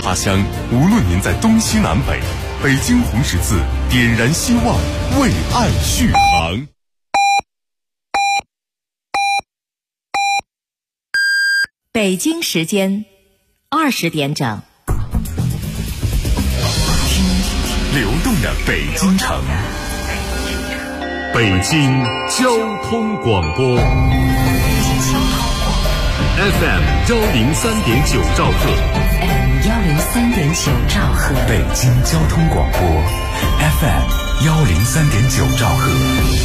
他乡，无论您在东西南北，北京红十字点燃希望，为爱续航。 北京时间20点整， 流动的北京城，北京交通广播 FM 103.9兆赫， 103.9兆赫， 北京交通广播 FM 103.9兆赫。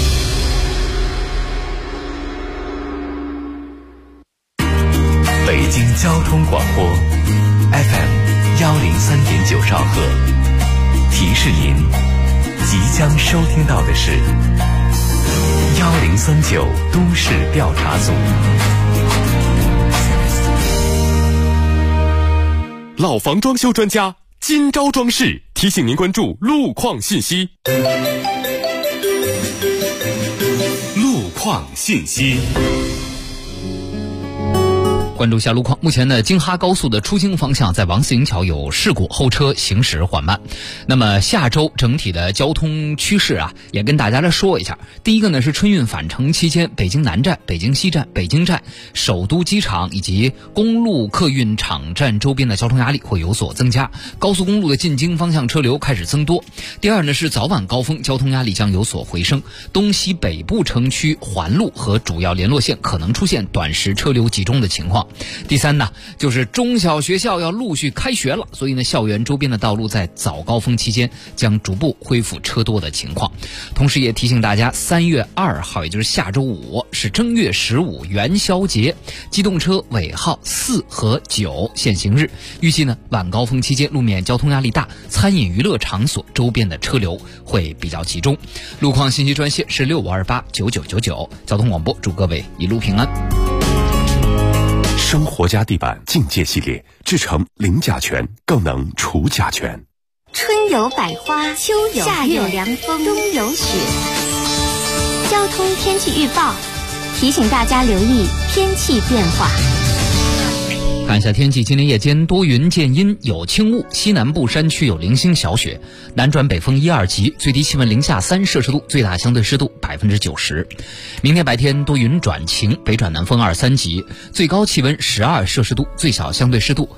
北京交通广播 FM 103.9兆赫，提示您即将收听到的是1039都市调查组。老房装修专家今朝装饰提醒您关注路况信息。路况信息。 关注下路况，目前呢，京哈高速的出京方向在王四营桥有事故，后车行驶缓慢。那么下周整体的交通趋势啊，也跟大家来说一下。第一个呢是春运返程期间，北京南站、北京西站、北京站、首都机场以及公路客运场站周边的交通压力会有所增加，高速公路的进京方向车流开始增多。第二呢是早晚高峰交通压力将有所回升，东西北部城区环路和主要联络线可能出现短时车流集中的情况。第三呢，就是中小学校要陆续开学了，所以呢，校园周边的道路在早高峰期间将逐步恢复车多的情况。同时也提醒大家，3月2号，也就是下周5，是正月15元宵节，机动车尾号4和9限行日。预计呢，晚高峰期间路面交通压力大，餐饮娱乐场所周边的车流会比较集中。路况信息专线是65289999，交通广播祝各位一路平安。 生活家地板境界系列制成零甲醛，更能除甲醛。 春有百花，秋有夏有凉风，冬有雪。交通天气预报提醒大家留意天气变化。 看一下天气，今天夜间多云见阴，有轻雾，西南部山区有零星小雪，南转北风1、2级，最低气温零下3摄氏度，最大相对湿度90%。明天白天多云转晴，北转南风2、3级，最高气温12摄氏度，最小相对湿度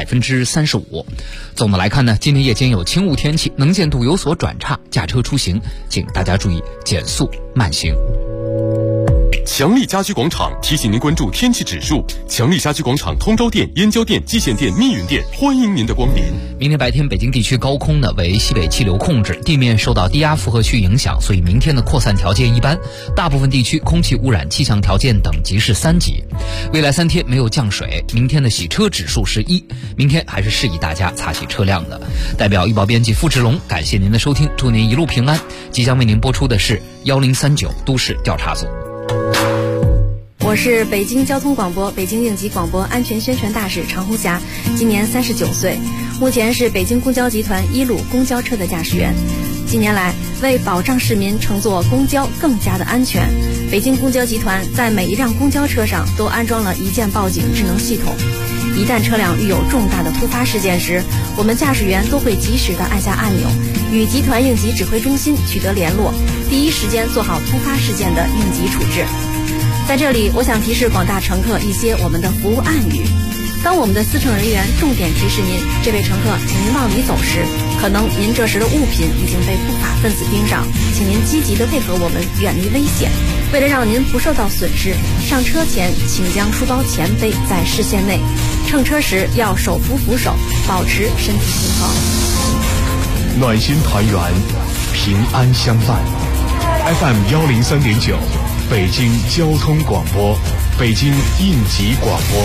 35%。总的来看呢，今天夜间有轻雾天气，能见度有所转差，驾车出行请大家注意减速慢行。 强力家居广场提醒您关注天气指数。强力家居广场通州店、燕郊店、蓟县店、密云店欢迎您的光临。 明天白天北京地区高空呢为西北气流控制，地面受到低压负荷区影响，所以明天的扩散条件一般，大部分地区空气污染气象条件等级是3级。未来3天没有降水，明天的洗车指数是1，明天还是适宜大家擦洗车辆的。代表预报编辑付志龙，感谢您的收听，祝您一路平安。即将为您播出的是1039都市调查组。 我是北京交通广播北京应急广播安全宣传大使常红霞，今年39岁，目前是北京公交集团1路公交车的驾驶员。近年来，为保障市民乘坐公交更加的安全，北京公交集团在每一辆公交车上都安装了一键报警智能系统。一旦车辆遇有重大的突发事件时，我们驾驶员都会及时的按下按钮，与集团应急指挥中心取得联络，第一时间做好突发事件的应急处置。在这里，我想提示广大乘客一些我们的服务暗语。当我们的司乘人员重点提示您，这位乘客，请您往里走时，可能您这时的物品已经被不法分子盯上，请您积极的配合我们，远离危险。为了让您不受到损失，上车前请将书包前背在视线内，乘车时要手扶扶手，保持身体平衡。 暖心团圆，平安相伴。FM 103.9，北京交通广播，北京应急广播。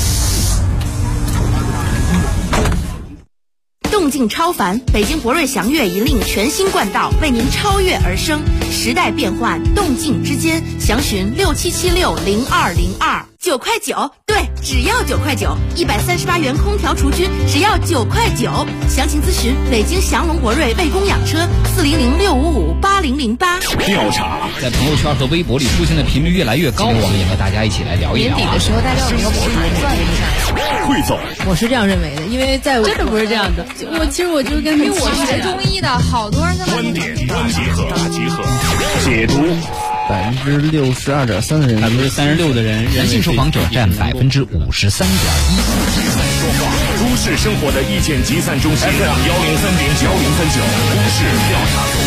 动静超凡，北京博瑞祥越引领全新冠道，为您超越而生。时代变幻，动静之间，详询67760202，9块9，对，只要9块9，138元空调除菌，只要9块9。详情咨询北京祥龙博瑞卫供养车400655808。 调查在朋友圈和微博里出现的频率越来越高，我们也和大家一起来聊一聊。 年底的时候，大家有没有汇总。 我是这样认为的，因为在真的不是这样的。其实我就是跟因为我学中医的，好多人在观点大集合，解读。 62.3%的人 ，36%的人，男性受访者占53.1%。 都市生活的意见集散中心 FM 103.9，都市调查组。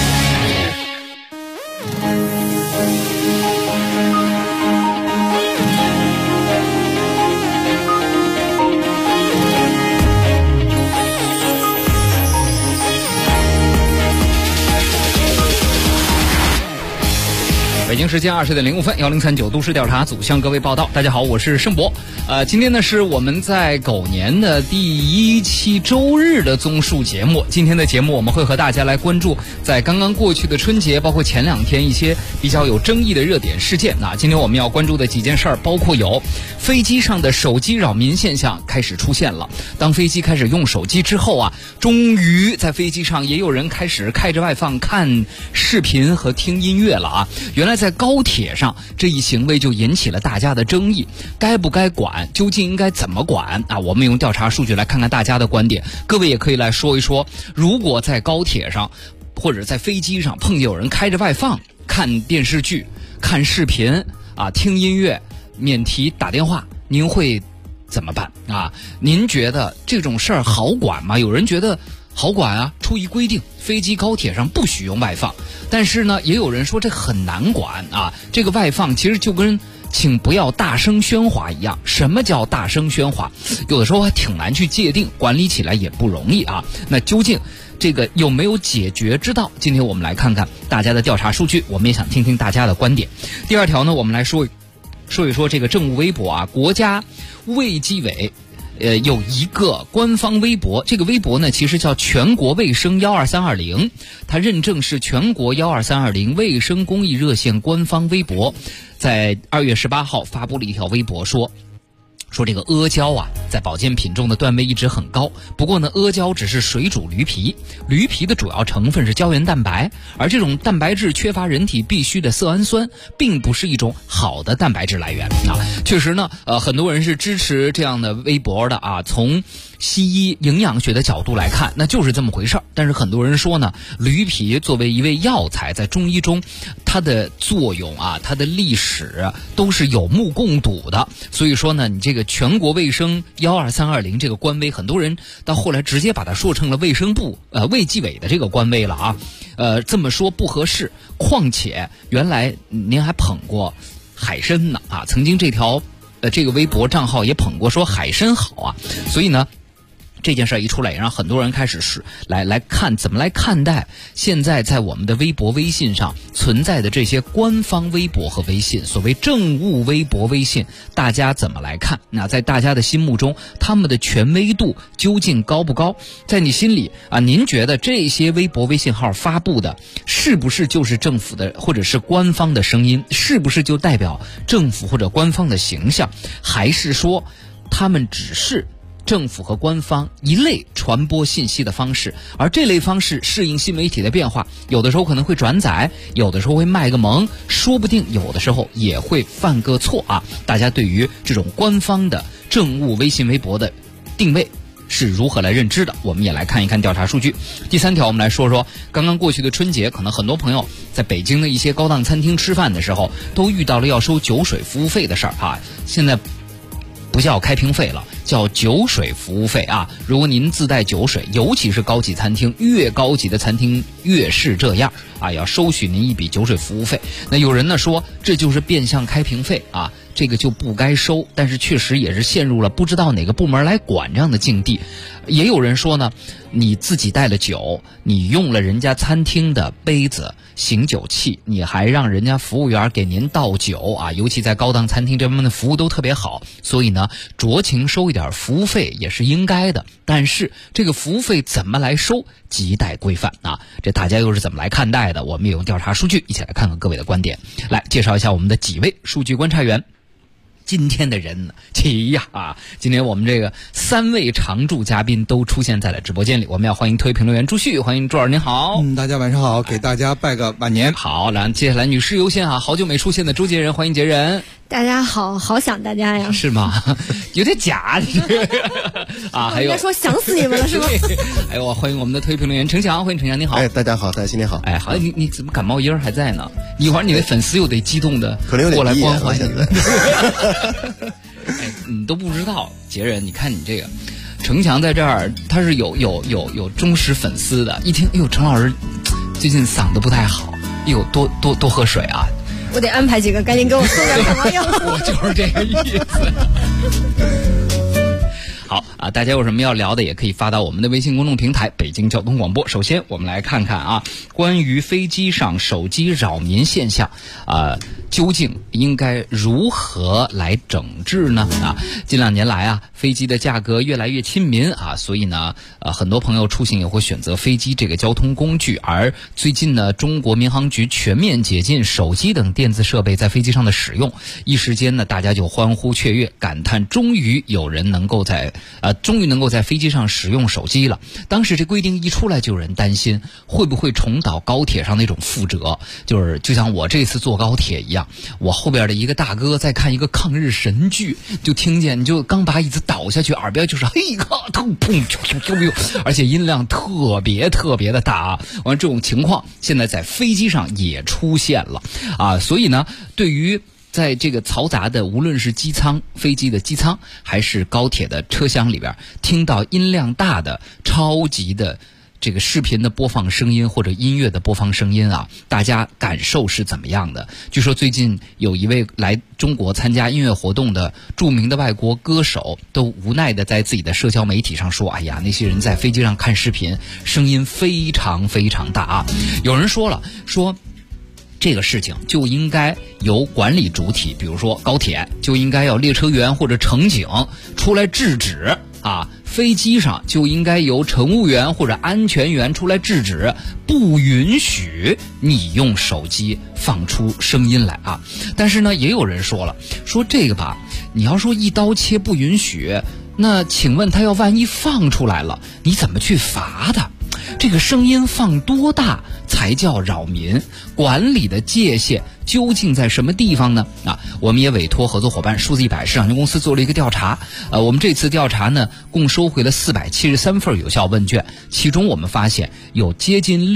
北京时间20点05分，1039都市调查组向各位报道。大家好，我是盛博。今天呢是我们在狗年的第1期周日的综述节目。今天的节目我们会和大家来关注在刚刚过去的春节，包括前2天一些比较有争议的热点事件。今天我们要关注的几件事儿，包括有飞机上的手机扰民现象开始出现了。当飞机开始用手机之后终于在飞机上也有人开始开着外放看视频和听音乐了原来在高铁上这一行为就引起了大家的争议，该不该管，究竟应该怎么管我们用调查数据来看看大家的观点。各位也可以来说一说，如果在高铁上或者在飞机上碰见有人开着外放看电视剧、看视频听音乐、免提打电话，您会怎么办您觉得这种事儿好管吗？有人觉得好管出一规定，飞机高铁上不许用外放。但是呢，也有人说这很难管这个外放其实就跟请不要大声喧哗一样。什么叫大声喧哗？有的时候还挺难去界定，管理起来也不容易那究竟这个有没有解决之道？今天我们来看看大家的调查数据，我们也想听听大家的观点。第2条呢，我们来说一说这个政务微博国家卫计委有一个官方微博，这个微博呢其实叫全国卫生12320，它认证是全国12320卫生公益热线官方微博，在2月18号发布了一条微博说这个阿胶在保健品中的段位一直很高，不过呢阿胶只是水煮驴皮，驴皮的主要成分是胶原蛋白，而这种蛋白质缺乏人体必需的色氨酸，并不是一种好的蛋白质来源确实呢很多人是支持这样的微博的从西医营养学的角度来看，那就是这么回事儿。但是很多人说呢，驴皮作为一味药材，在中医中它的作用它的历史都是有目共睹的。所以说呢，你这个全国卫生12320这个官微，很多人到后来直接把它说成了卫生部卫计委的这个官微了这么说不合适。况且原来您还捧过海参呢曾经这条这个微博账号也捧过说海参好所以呢这件事一出来，也让很多人开始来看怎么来看待现在在我们的微博、微信上存在的这些官方微博和微信，所谓政务微博、微信，大家怎么来看？那在大家的心目中，他们的权威度究竟高不高？在你心里您觉得这些微博、微信号发布的是不是就是政府的或者是官方的声音？是不是就代表政府或者官方的形象？还是说他们只是政府和官方一类传播信息的方式，而这类方式适应新媒体的变化，有的时候可能会转载，有的时候会卖个萌，说不定有的时候也会犯个错大家对于这种官方的政务微信微博的定位是如何来认知的？我们也来看一看调查数据。第3条，我们来说说刚刚过去的春节，可能很多朋友在北京的一些高档餐厅吃饭的时候，都遇到了要收酒水服务费的事儿现在不叫开瓶费了，叫酒水服务费如果您自带酒水，尤其是高级餐厅，越高级的餐厅越是这样要收取您一笔酒水服务费。那有人呢说这就是变相开瓶费这个就不该收，但是确实也是陷入了不知道哪个部门来管这样的境地。也有人说呢，你自己带了酒，你用了人家餐厅的杯子、醒酒器，你还让人家服务员给您倒酒尤其在高档餐厅这方面的服务都特别好，所以呢酌情收一点服务费也是应该的。但是这个服务费怎么来收，亟待规范这大家又是怎么来看待的？我们也用调查数据一起来看看各位的观点。来介绍一下我们的几位数据观察员。今天的人呢齐呀今天我们这个3位常驻嘉宾都出现在了直播间里，我们要欢迎特约评论员朱旭，欢迎朱老师您好。 大家晚上好，给大家拜个晚年。 好，然后接下来女士优先好久没出现的周杰人，欢迎杰人。 大家好想大家呀， 是吗？有点假啊！还有应该说想死你们了是吗？ 哎呦，欢迎我们的特约评论员程翔，欢迎程翔，你好。 哎，大家好，大家新年好。 哎，好，你怎么感冒音儿还在呢？一会儿你的粉丝又得激动的可能有点过来关怀你了。哎，你都不知道，杰人，你看你这个。程翔在这儿，他是有忠实粉丝的。一听，哎呦，程老师最近嗓子不太好，哎呦，多喝水啊！ 我得安排几个，赶紧给我送点感冒药。 我就是这个意思。好啊，大家有什么要聊的，也可以发到我们的微信公众平台北京交通广播。首先，我们来看看啊，关于飞机上手机扰民现象究竟应该如何来整治呢？近2年来飞机的价格越来越亲民所以呢，很多朋友出行也会选择飞机这个交通工具。而最近呢，中国民航局全面解禁手机等电子设备在飞机上的使用，一时间呢，大家就欢呼雀跃，感叹终于有人能够在飞机上使用手机了。当时这规定一出来，就有人担心会不会重蹈高铁上那种覆辙，就像我这次坐高铁一样。我后边的一个大哥在看一个抗日神剧，就听见你就刚把椅子倒下去，耳边就是嘿咔突砰啾啾啾，而且音量特别的大完这种情况现在在飞机上也出现了所以呢，对于在这个嘈杂的无论是机舱、飞机的机舱还是高铁的车厢里边，听到音量大的超级的这个视频的播放声音或者音乐的播放声音大家感受是怎么样的？据说最近有一位来中国参加音乐活动的著名的外国歌手都无奈的在自己的社交媒体上说，哎呀，那些人在飞机上看视频声音非常大有人说了，说这个事情就应该由管理主体，比如说高铁就应该要列车员或者乘警出来制止飞机上就应该由乘务员或者安全员出来制止，不允许你用手机放出声音来但是呢，也有人说了，说这个吧，你要说一刀切不允许，那请问他要万一放出来了，你怎么去罚他？这个声音放多大才叫扰民？管理的界限究竟在什么地方呢？我们也委托合作伙伴数字100市场有限公司做了一个调查。我们这次调查呢，共收回了473份有效问卷，其中我们发现有接近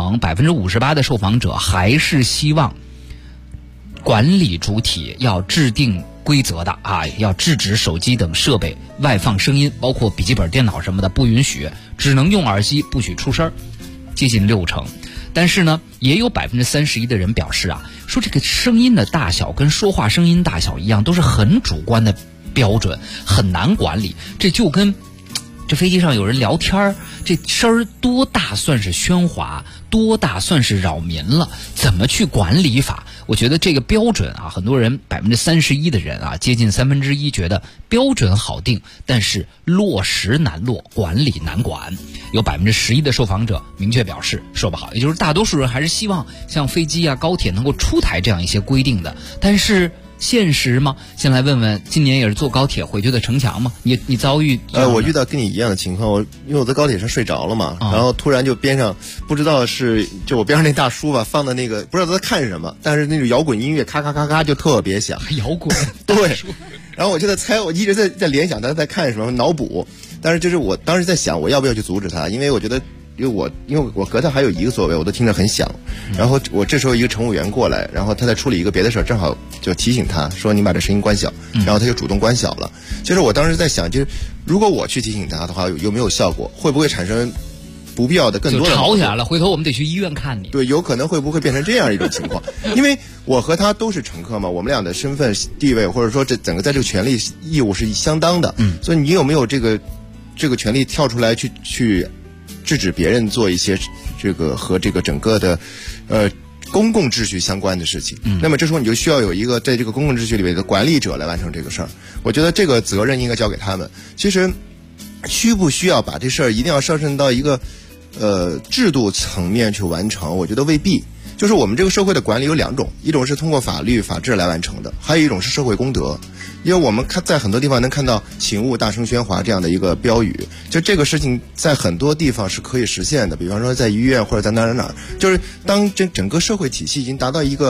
60%、58%的受访者还是希望管理主体要制定规则的要制止手机等设备外放声音，包括笔记本电脑什么的不允许，只能用耳机，不许出声，接近60%。但是呢，也有31%的人表示说这个声音的大小跟说话声音大小一样，都是很主观的标准，很难管理。这就跟这飞机上有人聊天，这声儿多大算是喧哗，多大算是扰民了？怎么去管理法？我觉得这个标准很多人31%的人接近1/3觉得标准好定，但是落实难落，管理难管。有11%的受访者明确表示说不好，也就是大多数人还是希望像飞机高铁能够出台这样一些规定的，但是现实吗？先来问问今年也是坐高铁回去的程翔吗？你遭遇我遇到跟你一样的情况，因为我在高铁上睡着了嘛，然后突然就边上不知道就我边上那大叔吧放的那个不知道他在看什么，但是那种摇滚音乐咔咔咔咔就特别响， 摇滚对，然后我就在猜，我一直在联想他在看什么，脑补，但是就是我当时在想我要不要去阻止他，因为我觉得因为我隔他还有一个座位，我都听着很响。然后我这时候一个乘务员过来，然后他在处理一个别的事儿，正好就提醒他说你把这声音关小，然后他就主动关小了。就是我当时在想，就是如果我去提醒他的话，有没有效果？会不会产生不必要的更多的就吵起来了？回头我们得去医院看你。 对，有可能会不会变成这样一种情况？因为我和他都是乘客嘛，我们俩的身份地位或者说这整个在这个权利义务是相当的。所以你有没有这个权利跳出来去制止别人做一些这个和这个整个的公共秩序相关的事情？那么这时候你就需要有一个在这个公共秩序里面的管理者来完成这个事儿。我觉得这个责任应该交给他们。其实需不需要把这事儿一定要上升到一个制度层面去完成？我觉得未必。就是我们这个社会的管理有两种，一种是通过法律法治来完成的，还有一种是社会公德。因为我们在很多地方能看到请勿大声喧哗这样的一个标语，就这个事情在很多地方是可以实现的，比方说在医院或者在哪儿，就是当整个社会体系已经达到一个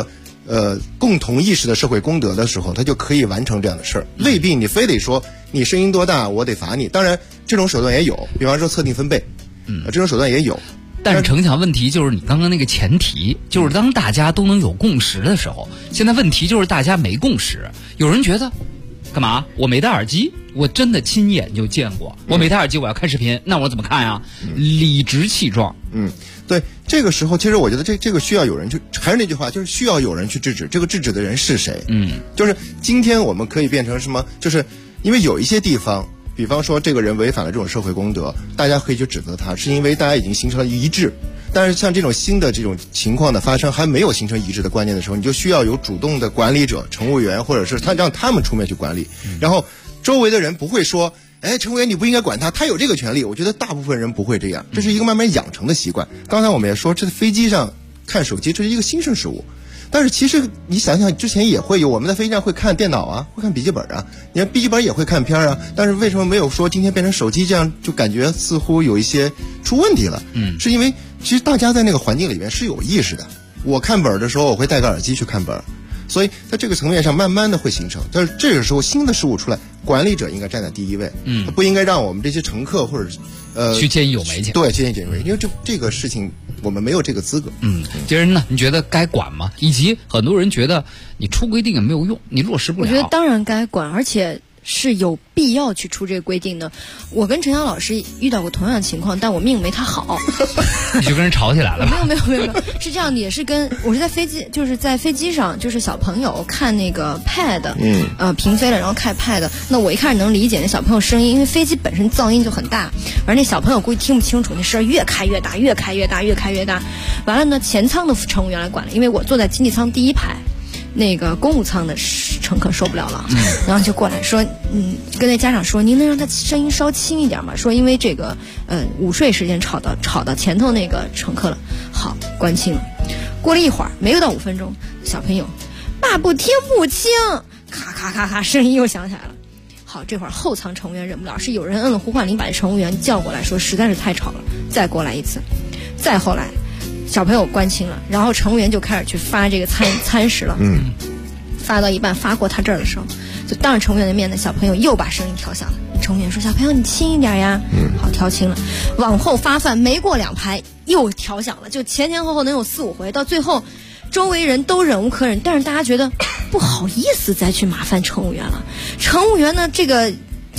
共同意识的社会公德的时候，他就可以完成这样的事儿，未必你非得说你声音多大我得罚你。当然这种手段也有，比方说测定分贝，这种手段也有。 但是程强，问题就是你刚刚那个前提，就是当大家都能有共识的时候，现在问题就是大家没共识。有人觉得干嘛？我没戴耳机，我真的亲眼就见过。我没戴耳机，我要看视频，那我怎么看呀？理直气壮。 对，这个时候其实我觉得这个需要有人去，还是那句话，就是需要有人去制止。这个制止的人是谁？就是今天我们可以变成什么？就是因为有一些地方，比方说这个人违反了这种社会公德，大家可以去指责他，是因为大家已经形成了一致。但是像这种新的这种情况的发生，还没有形成一致的观念的时候，你就需要有主动的管理者、乘务员，或者是让他们出面去管理。然后周围的人不会说，乘务员你不应该管他，他有这个权利。我觉得大部分人不会这样，这是一个慢慢养成的习惯。刚才我们也说，这飞机上看手机，这是一个新生事物。但是其实你想想，之前也会有，我们在飞机上会看电脑啊，会看笔记本啊，你看笔记本也会看片啊，但是为什么没有说今天变成手机这样，就感觉似乎有一些出问题了？是因为其实大家在那个环境里面是有意识的。我看本的时候，我会戴个耳机去看本，所以在这个层面上慢慢的会形成。但是这个时候新的事物出来，管理者应该站在第一位，不应该让我们这些乘客或者去见义勇为去。 对，见义勇为，因为这个事情我们没有这个资格。 杰人呢？你觉得该管吗？以及很多人觉得你出规定也没有用，你落实不了。 我觉得当然该管，而且是有必要去出这个规定的。我跟陈阳老师遇到过同样的情况，但我命没他好。 你就跟人吵起来了吧？ 没有，是这样的，也是我是在飞机，就是在飞机上，就是小朋友看那个 pad，平飞了，然后看 pad。那我一开始能理解那小朋友声音，因为飞机本身噪音就很大，而那小朋友估计听不清楚，那声越开越大。完了呢，前舱的乘务员来管了，因为我坐在经济舱第一排。那个公务舱的乘客受不了了，然后就过来说，跟那家长说，您能让他声音稍轻一点吗？说因为这个午睡时间吵到前头那个乘客了。好，关轻了。过了一会儿，没有到5分钟，小朋友，爸不听不清，咔咔咔咔，声音又响起来了。好，这会儿后舱乘务员忍不了，是有人摁了呼唤铃，把这乘务员叫过来，说实在是太吵了，再过来一次。再后来。小朋友关轻了，然后乘务员就开始去发这个餐食了。发到一半，发过他这儿的时候，就当着乘务员的面呢，小朋友又把声音调小了。乘务员说：“小朋友，你轻一点呀。”好，调轻了。往后发饭，没过2排又调响了，就前后能有4、5回，到最后，周围人都忍无可忍，但是大家觉得不好意思再去麻烦乘务员了。乘务员呢，这个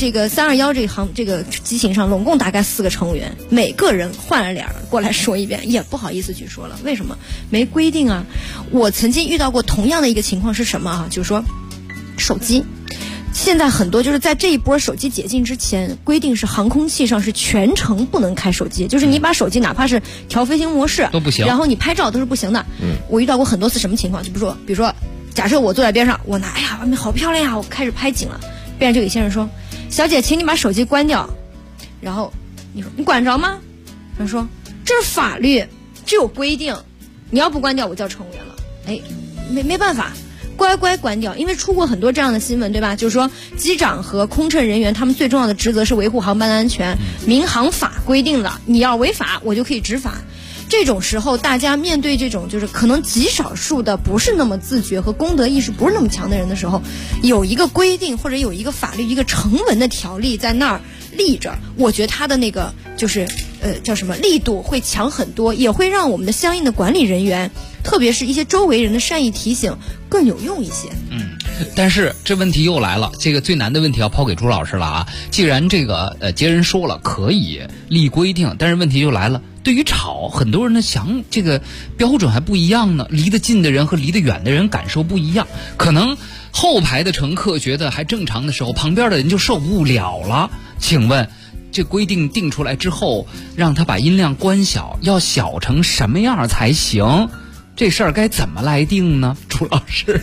321这个机型上，总共大概4个乘务员，每个人换了脸过来说一遍，也不好意思去说了。为什么？没规定啊。我曾经遇到过同样的一个情况是什么啊？就是说，手机，现在很多就是在这一波手机解禁之前，规定是航空器上是全程不能开手机，就是你把手机哪怕是调飞行模式都不行， 然后你拍照都是不行的。我遇到过很多次什么情况？就比如说，假设我坐在边上，我拿，哎呀，外面好漂亮呀，我开始拍景了，边上就有先生说。小姐，请你把手机关掉。然后你说你管着吗？他说这是法律，这有规定，你要不关掉，我叫乘务员了。没办法，乖乖关掉。因为出过很多这样的新闻，对吧？就是说机长和空乘人员他们最重要的职责是维护航班的安全，民航法规定了，你要违法，我就可以执法。这种时候，大家面对这种就是可能极少数的不是那么自觉和公德意识不是那么强的人的时候，有一个规定或者有一个法律一个成文的条例在那儿立着，我觉得它的那个就是叫什么力度会强很多，也会让我们的相应的管理人员，特别是一些周围人的善意提醒更有用一些。 但是这问题又来了，这个最难的问题要抛给朱老师了啊！既然这个杰人说了可以立规定，但是问题就来了。对于吵，很多人的这个标准还不一样呢，离得近的人和离得远的人感受不一样。可能后排的乘客觉得还正常的时候，旁边的人就受不了了。请问，这规定定出来之后，让他把音量关小，要小成什么样才行？这事儿该怎么来定呢？朱老师。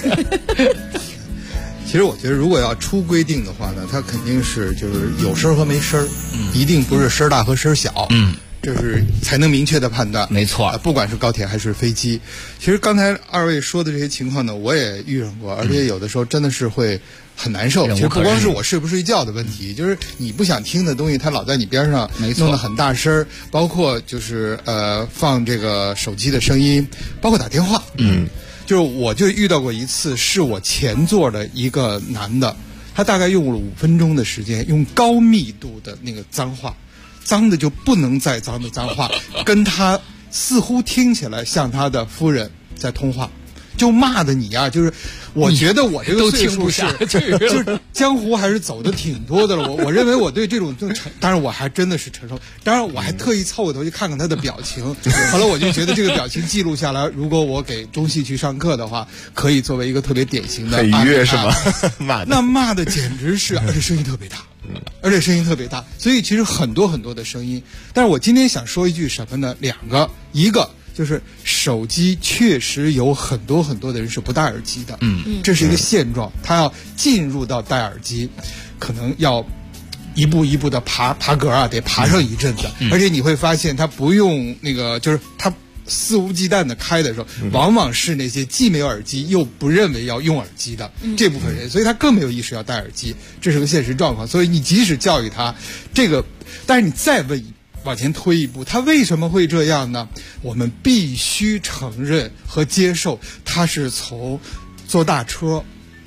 其实我觉得，如果要出规定的话呢，它肯定是就是有声和没声，一定不是声大和声小。这是才能明确的判断。 没错， 不管是高铁还是飞机。其实刚才2位说的这些情况呢，我也遇上过，而且有的时候真的是会很难受。其实不光是我睡不睡觉的问题，就是你不想听的东西，它老在你边上弄得很大声，包括就是放这个手机的声音，包括打电话。 就是我就遇到过一次，是我前座的一个男的，他大概用了5分钟的时间，用高密度的那个脏话，脏的就不能再脏的脏话，跟他似乎听起来像他的夫人在通话，就骂的你啊，就是我觉得我这个岁数是就是江湖还是走的挺多的了。我认为我对这种当然我还真的是承受，当然我还特意凑过头去看看他的表情，后来我就觉得这个表情记录下来，如果我给中戏去上课的话，可以作为一个特别典型的很愉悦是吗？ 骂的简直是，而且声音特别大。而且声音特别大，所以其实很多很多的声音。但是我今天想说一句什么呢？两个，一个就是手机确实有很多很多的人是不戴耳机的，这是一个现状。他要进入到戴耳机，可能要一步一步的爬格啊，得爬上一阵子。而且你会发现，他不用那个，就是他肆无忌惮的开的时候，往往是那些既没有耳机又不认为要用耳机的这部分人，所以他更没有意识要戴耳机，这是个现实状况。所以你即使教育他这个，但是你再往前推一步，他为什么会这样呢？我们必须承认和接受，他是从坐大车，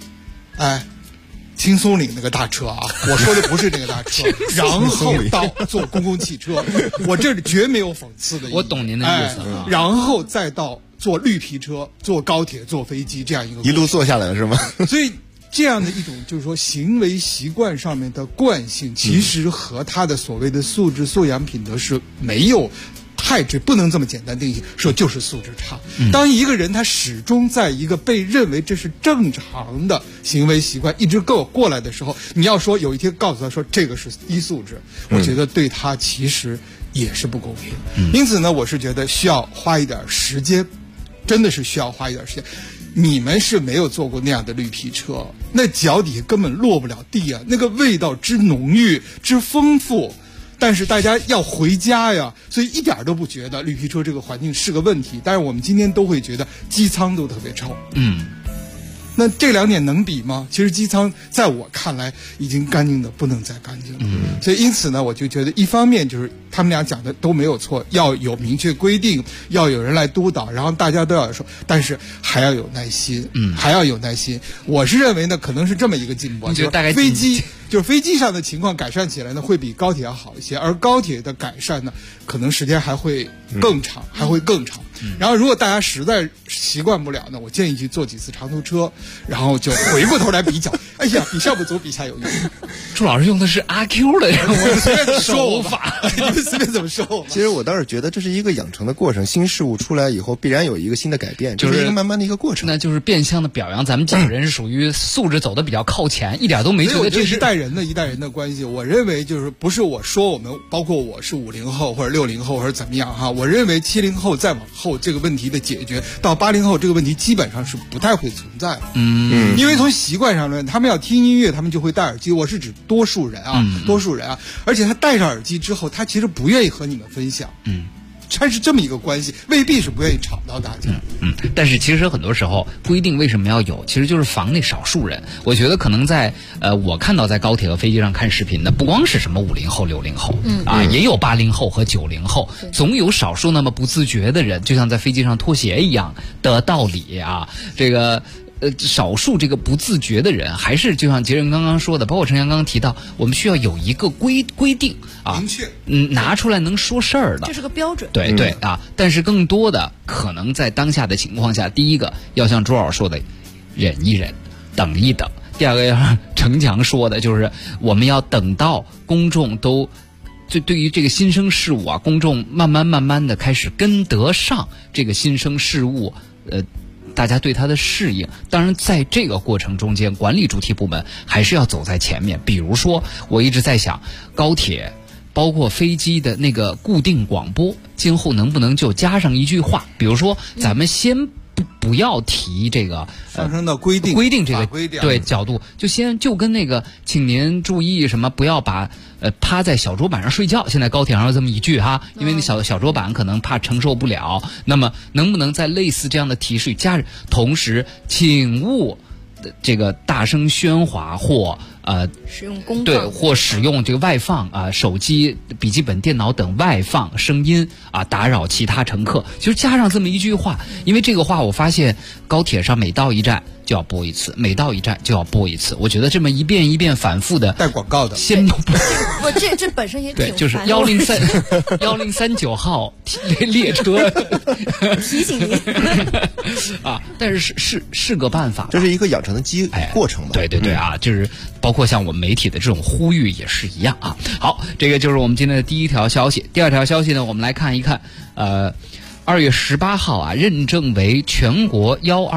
青松岭那个大车啊，我说的不是那个大车，然后到坐公共汽车，我这里绝没有讽刺的意思。 我懂您的意思啊。 然后再到坐绿皮车、坐高铁、坐飞机这样一个一路坐下来是吗？ 所以这样的一种就是说行为习惯上面的惯性，其实和他的所谓的素质、素养、品德是没有。不能这么简单定义，说就是素质差。当一个人他始终在一个被认为这是正常的行为习惯一直过来的时候，你要说有一天告诉他说这个是低素质，我觉得对他其实也是不公平。因此呢，我是觉得需要花一点时间，真的是需要花一点时间。你们是没有坐过那样的绿皮车，那脚底下根本落不了地啊，那个味道之浓郁之丰富。但是大家要回家呀，所以一点都不觉得绿皮车这个环境是个问题。但是我们今天都会觉得机舱都特别臭。那这2点能比吗？其实机舱在我看来已经干净的不能再干净了。所以因此呢，我就觉得一方面就是他们俩讲的都没有错，要有明确规定，要有人来督导，然后大家都要说，但是还要有耐心，还要有耐心。我是认为呢，可能是这么一个进步， 你觉得大概飞机上的情况改善起来呢，会比高铁要好一些，而高铁的改善呢，可能时间还会更长，还会更长。然后如果大家实在习惯不了呢，我建议去坐几次长途车，然后就回过头来比较。哎呀，比上不足，比下有余。 朱老师用的是阿 Q 的我随便手法，你们随便怎么说。 其实我倒是觉得这是一个养成的过程，新事物出来以后必然有一个新的改变，就是一个慢慢的一个过程。 那就是变相的表扬咱们几个人是属于素质走的比较靠前，一点都没觉得这是一代人的关系。我认为就是不是我说我们，包括我是50后或者60后或者怎么样哈，我认为70后再往后这个问题的解决，到80后这个问题基本上是不太会存在的。因为从习惯上论，他们要听音乐，他们就会戴耳机。我是指多数人啊，而且他戴上耳机之后，他其实不愿意和你们分享。它是这么一个关系，未必是不愿意吵到大家。 但是其实很多时候规定为什么要有，其实就是防那少数人。我觉得可能在我看到在高铁和飞机上看视频的，不光是什么50后、60后，也有80后和90后，总有少数那么不自觉的人，就像在飞机上脱鞋一样的道理啊。这个。少数这个不自觉的人，还是就像杰仁刚刚说的，包括陈阳刚刚提到，我们需要有一个规定啊， 明确， 拿出来能说事儿的， 这是个标准。 对啊，但是更多的可能在当下的情况下，第一个要像朱老师说的，忍一忍，等一等；第二个要像程强说的，就是我们要等到公众都。就对于这个新生事物啊，公众慢慢的开始跟得上这个新生事物，大家对它的适应。当然在这个过程中间，管理主体部门还是要走在前面。比如说我一直在想，高铁包括飞机的那个固定广播，今后能不能就加上一句话，比如说咱们先不要提这个上升到规定这个对角度，就跟那个请您注意什么，不要把趴在小桌板上睡觉。现在高铁上有这么一句哈，因为那小桌板可能怕承受不了。那么能不能在类似这样的提示加，同时请勿这个大声喧哗或使用公放对，或使用这个外放手机、笔记本电脑等外放声音打扰其他乘客。就是加上这么一句话，因为这个话我发现高铁上每到一站就要播一次，每到一站就要播一次。我觉得这么一遍一遍反复的带广告的， 先不我这本身也挺对，就是1039号列车提醒您但是是个办法， 这是一个养成的过程嘛。 对对对就是包括像我们媒体的这种呼吁也是一样啊。好，这个就是我们今天的第一条消息。第二条消息呢，我们来看一看2月18号认证为全国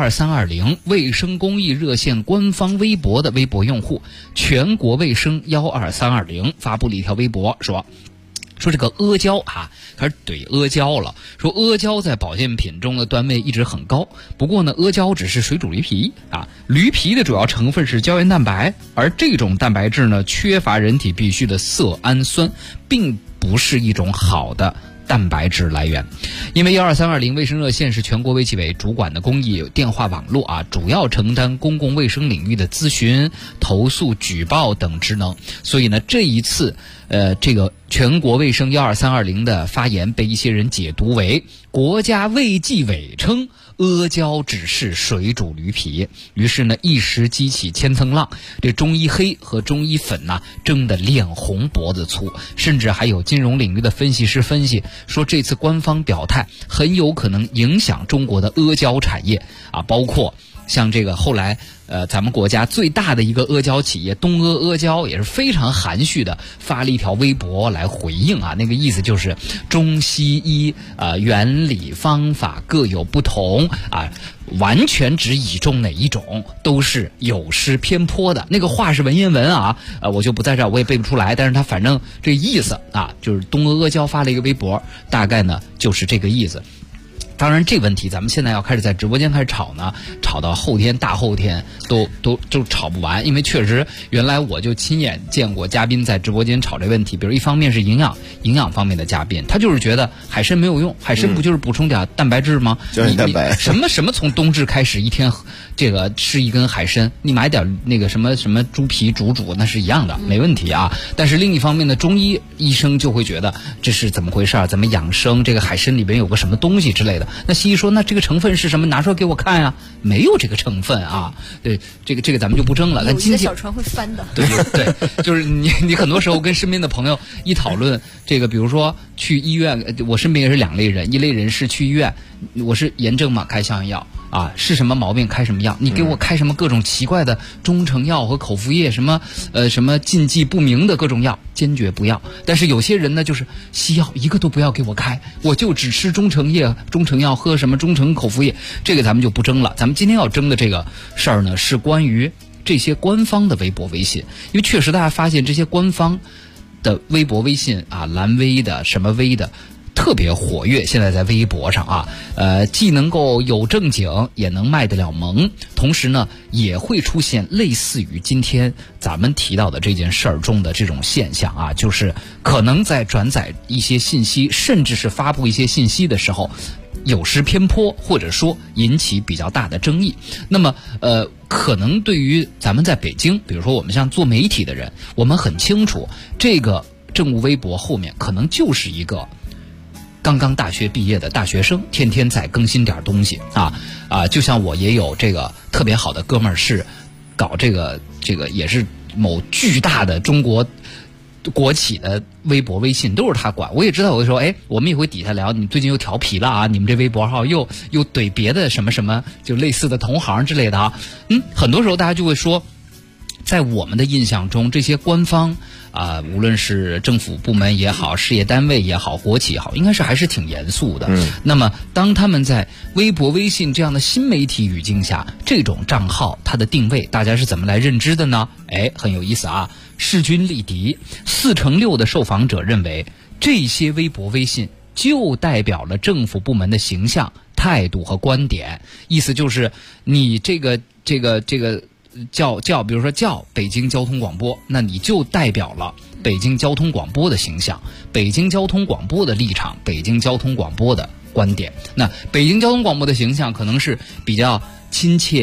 12320卫生公益热线官方微博的微博用户，全国卫生12320发布了一条微博，说这个阿胶开始怼阿胶了，说阿胶在保健品中的段位一直很高，不过呢，阿胶只是水煮驴皮驴皮的主要成分是胶原蛋白，而这种蛋白质呢缺乏人体必需的色氨酸，并不是一种好的蛋白质来源。因为12320卫生热线是全国卫计委主管的公益电话网络主要承担公共卫生领域的咨询、投诉、举报等职能，所以呢，这一次这个全国卫生12320的发言被一些人解读为国家卫计委称阿胶只是水煮驴皮，于是呢一时激起千层浪，这中医黑和中医粉争得脸红脖子粗，甚至还有金融领域的分析师分析说，这次官方表态很有可能影响中国的阿胶产业包括像这个后来咱们国家最大的一个阿胶企业东阿胶也是非常含蓄的发了一条微博来回应那个意思就是中西医原理方法各有不同完全只倚重哪一种都是有失偏颇的。那个话是文言文我就不在这儿，我也背不出来，但是他反正这意思就是东阿胶发了一个微博，大概呢就是这个意思。当然这问题咱们现在要开始在直播间开始吵呢，吵到后天大后天都吵不完，因为确实原来我就亲眼见过嘉宾在直播间吵这问题。比如一方面是营养方面的嘉宾，他就是觉得海参没有用，海参不就是补充点蛋白质吗？ 胶原蛋白什么从冬至开始一天这个吃一根海参，你买点那个什么猪皮煮那是一样的，没问题但是另一方面呢，中医医生就会觉得这是怎么回事，怎么养生，这个海参里边有个什么东西之类的。那西医说那这个成分是什么，拿出来给我看没有这个成分对，这个咱们就不争了。 有一个小船会翻的。 对，就是你很多时候跟身边的朋友一讨论这个，比如说去医院，我身边也是两类人，一类人是去医院，我是炎症嘛，开消炎药是什么毛病开什么药，你给我开什么各种奇怪的中成药和口服液，什么禁忌不明的各种药，坚决不要。但是有些人呢，就是西药一个都不要给我开，我就只吃中成药，喝什么中成口服液，这个咱们就不争了。咱们今天要争的这个事儿呢，是关于这些官方的微博微信，因为确实大家发现这些官方的微博微信蓝微的什么微的特别活跃，现在在微博上既能够有正经，也能卖得了萌，同时呢也会出现类似于今天咱们提到的这件事儿中的这种现象就是可能在转载一些信息，甚至是发布一些信息的时候有失偏颇，或者说引起比较大的争议。那么可能对于咱们在北京，比如说我们像做媒体的人，我们很清楚这个政务微博后面可能就是一个刚刚大学毕业的大学生，天天在更新点东西就像我也有这个特别好的哥们儿是搞这个也是某巨大的中国国企的微博微信都是他管，我也知道，我会说我们也会底下聊，你最近又调皮了你们这微博号又怼别的什么什么就类似的同行之类的很多时候大家就会说，在我们的印象中，这些官方无论是政府部门也好，事业单位也好，国企也好，应该是还是挺严肃的。那么当他们在微博微信这样的新媒体语境下，这种账号它的定位大家是怎么来认知的呢？很有意思势均力敌，46%的受访者认为这些微博微信就代表了政府部门的形象、态度和观点。意思就是你这个比如说叫北京交通广播，那你就代表了北京交通广播的形象、北京交通广播的立场、北京交通广播的观点。那北京交通广播的形象可能是比较亲切、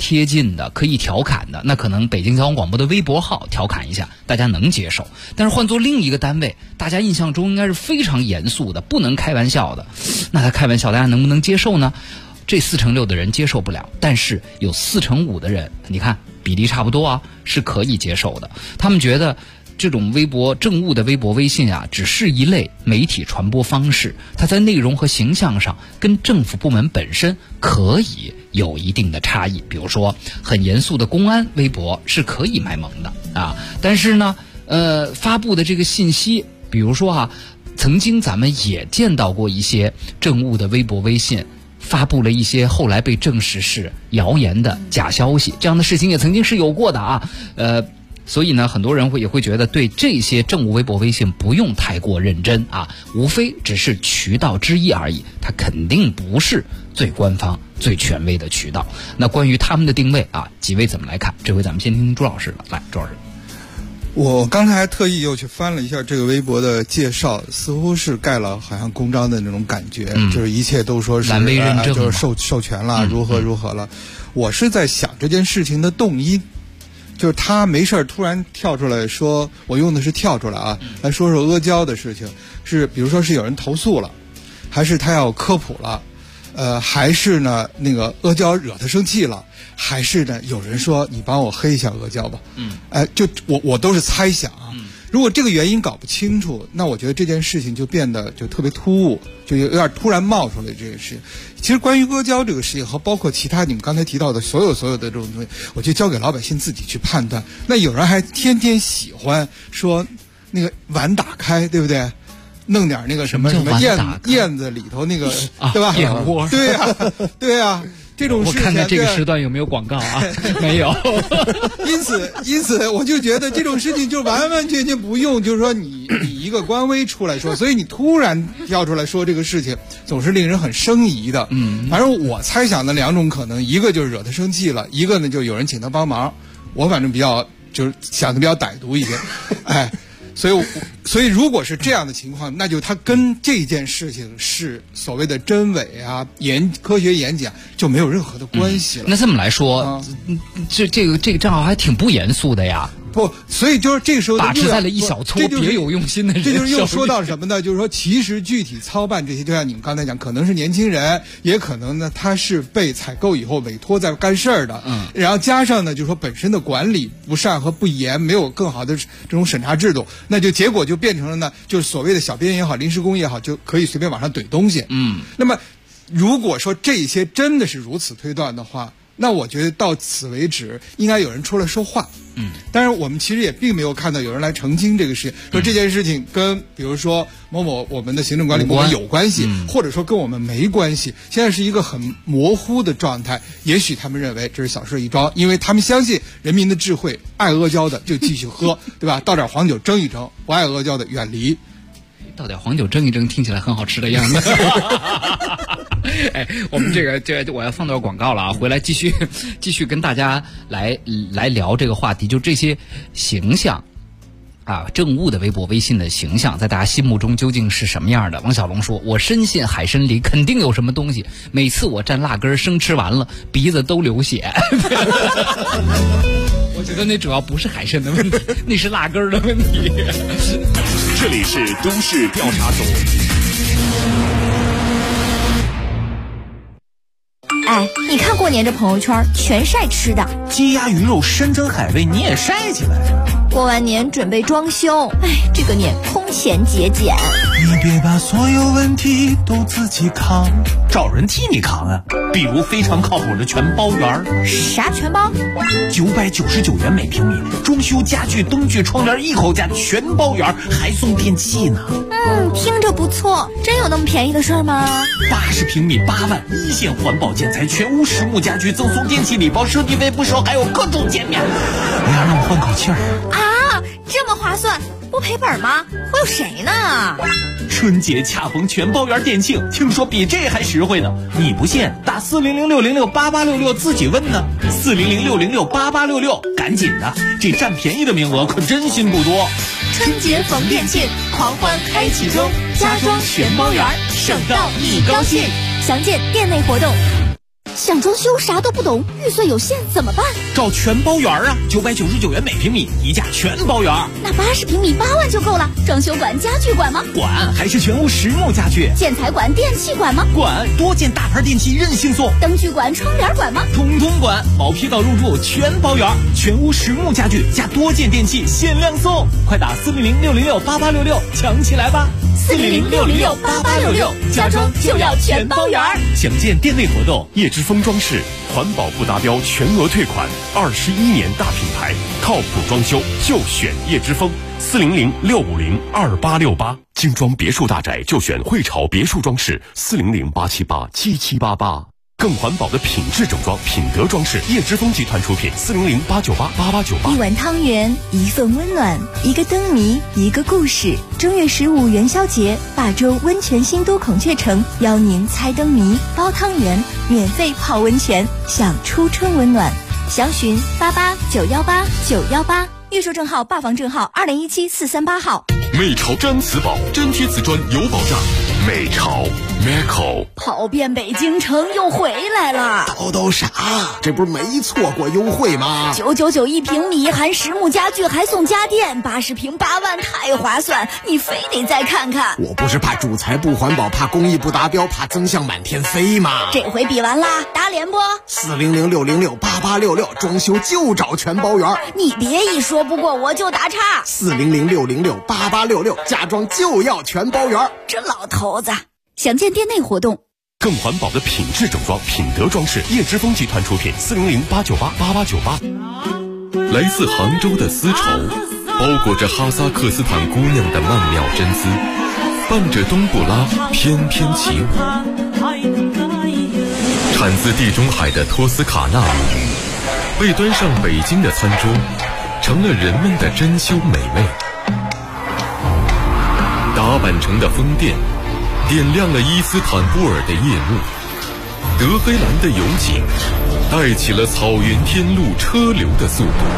贴近的、可以调侃的，那可能北京交通广播的微博号调侃一下，大家能接受。但是换做另一个单位，大家印象中应该是非常严肃的，不能开玩笑的，那他开玩笑，大家能不能接受呢？这46%的人接受不了，但是有45%的人，你看比例差不多啊，是可以接受的。他们觉得这种微博政务的微博微信啊，只是一类媒体传播方式，它在内容和形象上跟政府部门本身可以有一定的差异。比如说很严肃的公安微博是可以卖萌的啊，但是呢发布的这个信息，比如说曾经咱们也见到过一些政务的微博微信发布了一些后来被证实是谣言的假消息，这样的事情也曾经是有过的啊。所以呢，很多人也会觉得对这些政务微博微信不用太过认真啊，无非只是渠道之一而已，它肯定不是最官方、最权威的渠道。那关于他们的定位啊，几位怎么来看？这回咱们先听听朱老师的。来，朱老师。 我刚才还特意又去翻了一下这个微博的介绍，似乎是盖了好像公章的那种感觉，就是一切都说是蓝微认证， 就是授权了，如何了。我是在想这件事情的动因，就是他没事突然跳出来说，我用的是跳出来啊，来说阿胶的事情，是比如说是有人投诉了，还是他要科普了，还是呢那个阿胶惹他生气了，还是呢有人说你帮我黑一下阿胶吧，就我都是猜想啊。如果这个原因搞不清楚，那我觉得这件事情就变得就特别突兀，就有点突然冒出来这件事情。其实关于阿胶这个事情和包括其他你们刚才提到的所有的这种东西，我就交给老百姓自己去判断。那有人还天天喜欢说那个碗打开，对不对？弄点那个什么燕子里头那个，对吧？ 燕窝。 对啊。这种事情， 我看看这个时段有没有广告啊？没有。 因此，我就觉得这种事情就完完全全不用，就是说你一个官微出来说，所以你突然跳出来说这个事情，总是令人很生疑的。反正我猜想的两种可能，一个就是惹他生气了，一个呢就有人请他帮忙。我反正比较就是想的比较歹毒一些，所以如果是这样的情况，那就它跟这件事情是所谓的真伪啊、科学演讲就没有任何的关系了。 那这么来说，这个账号还挺不严肃的呀。 不，所以就是这个时候把持在了一小撮别有用心的人， 这就是又说到什么呢？就是说，其实具体操办这些，就像你们刚才讲，可能是年轻人，也可能呢他是被采购以后委托在干事儿的，然后加上呢，就是说本身的管理不善和不严，没有更好的这种审查制度，那就结果就变成了呢，就是所谓的小编也好，临时工也好，就可以随便往上怼东西。那么如果说这些真的是如此推断的话，那我觉得到此为止，应该有人出来说话。但是我们其实也并没有看到有人来澄清这个事情，说这件事情跟比如说某某我们的行政管理部门有关系，或者说跟我们没关系。现在是一个很模糊的状态。也许他们认为这是小事一桩，因为他们相信人民的智慧，爱阿胶的就继续喝，对吧？倒点黄酒蒸一蒸，不爱阿胶的远离。 倒点黄酒蒸一蒸，听起来很好吃的样子。我们这我要放段广告了啊，回来继续跟大家来聊这个话题，就这些形象啊，政务的微博微信的形象在大家心目中究竟是什么样的？王小龙说，我深信海参里肯定有什么东西，每次我蘸辣根生吃完了鼻子都流血。我觉得那主要不是海参的问题，那是辣根的问题。 这里是都市调查组。 哎，你看过年这朋友圈全晒吃的， 鸡鸭鱼肉山珍海味你也晒起来。 过完年准备装修，哎，这个年空前节俭。 你别把所有问题都自己扛，找人替你扛啊。比如非常靠谱的全包园。 啥全包 ？999元每平米，装修家具、灯具、窗帘一口价，全包园，还送电器呢。 听着不错，真有那么便宜的事儿吗 ？80平米8万，一线环保建材，全屋实木家居，赠送电器礼包，设计费不收，还有各种减免。哎呀，让我换口气儿啊！这么划算，不赔本吗？会有谁呢？ 春节恰逢全包园店庆，听说比这还实惠呢。你不信？打400-606-8866自己问呢。400-606-8866，赶紧的，这占便宜的名额可真心不多。 春节逢店庆，狂欢开启中，家装全包园，省到你高兴。 详见店内活动。 想装修啥都不懂，预算有限怎么办？ 找全包园啊，999元每平米，一价全包园。 那80平米8万就够了。装修管、家具管吗？ 管，还是全屋实木家具。 建材管、电器管吗？ 管，多件大牌电器任性送。 灯具管、窗帘管吗？ 统统管，毛坯到入住全包园，全屋实木家具加多件电器限量送，快打400-606-8866抢起来吧！400-606-8866，家装就要全包园。 详见店内活动。叶之峰装饰，环保不达标全额退款，21年大品牌，靠谱装修就选叶之峰。400-650-2868，精装别墅大宅就选汇潮别墅装饰，400-878-7788。更环保的品质整装，品德装饰，叶之峰集团出品，400-898-8898。 一碗汤圆，一份温暖，一个灯谜，一个故事。正月15元宵节，霸州温泉新都孔雀城邀您猜灯谜、包汤圆，免费泡温泉，享初春温暖。详询88918918，预售证号、霸房证号2017-438号。 美潮毡瓷宝，粘贴瓷砖有保障。美潮 Meco 跑遍北京城又回来了。 叨啥？这不是没错过优惠吗 ？999一平米，含实木家具还送家电，80平8万，太划算！你非得再看看。 我不是怕主材不环保，怕工艺不达标，怕增项满天飞吗？ 这回比完啦，打脸不 ？400-606-8866，装修就找全包园。 你别一说不过我就打岔。 400-606-8866，家装就要全包园。 这老头子。详见店内活动。 更环保的品质整装，品德装饰，叶之峰集团出品，400-898-8898。来自杭州的丝绸，包裹着哈萨克斯坦姑娘的曼妙真姿，伴着冬不拉翩翩起舞。产自地中海的托斯卡纳母语，被端上北京的餐桌，成了人们的珍馐美味。打扮成的风电点亮了伊斯坦布尔的夜幕，德黑兰的油井带起了草原天路车流的速度，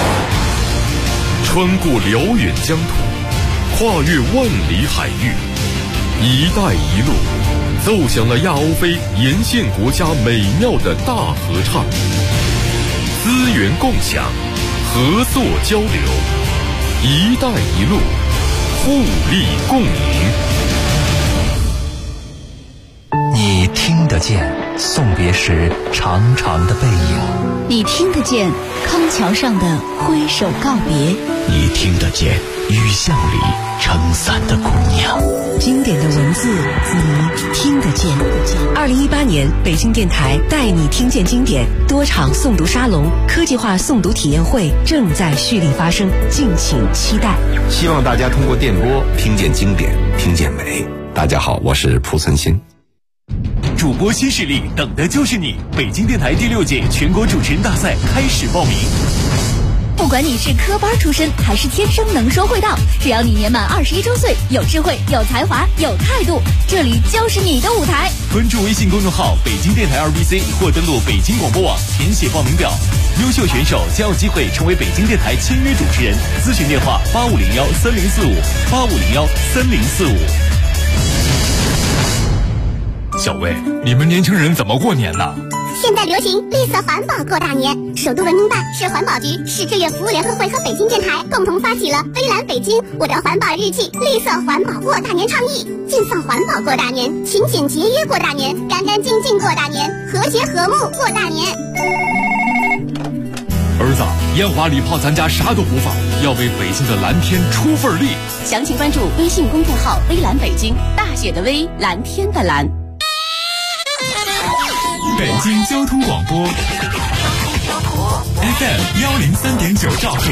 穿过辽远疆土，跨越万里海域，一带一路奏响了亚欧非沿线国家美妙的大合唱，资源共享，合作交流，一带一路互利共赢。 你听得见送别时长长的背影， 你听得见康桥上的挥手告别， 你听得见雨巷里撑伞的姑娘。 经典的文字你听得见。2018年北京电台带你听见经典多场诵读沙龙、科技化诵读体验会正在蓄力发生，敬请期待。 希望大家通过电波听见经典，听见美。大家好，我是蒲存昕。 主播新势力，等的就是你！北京电台第6届全国主持人大赛开始报名。 不管你是科班出身还是天生能说会道，只要你年满21周岁，有智慧、有才华、有态度，这里就是你的舞台。 关注微信公众号北京电台2BC 或登录北京广播网填写报名表，优秀选手将有机会成为北京电台签约主持人。咨询电话8501-3045，8501-3045。 小魏，你们年轻人怎么过年呢？ 现在流行绿色环保过大年，首都文明办、市环保局、市志愿服务联合会和北京电台共同发起了微蓝北京我的环保日记绿色环保过大年倡议，尽放环保过大年，勤俭节约过大年，干干净净过大年，和谐和睦过大年。 儿子，烟花礼炮咱家啥都不放，要为北京的蓝天出份力。 详情关注微信公众号微蓝北京，大写的微，蓝天的蓝。 北京交通广播 FM 103.9兆赫，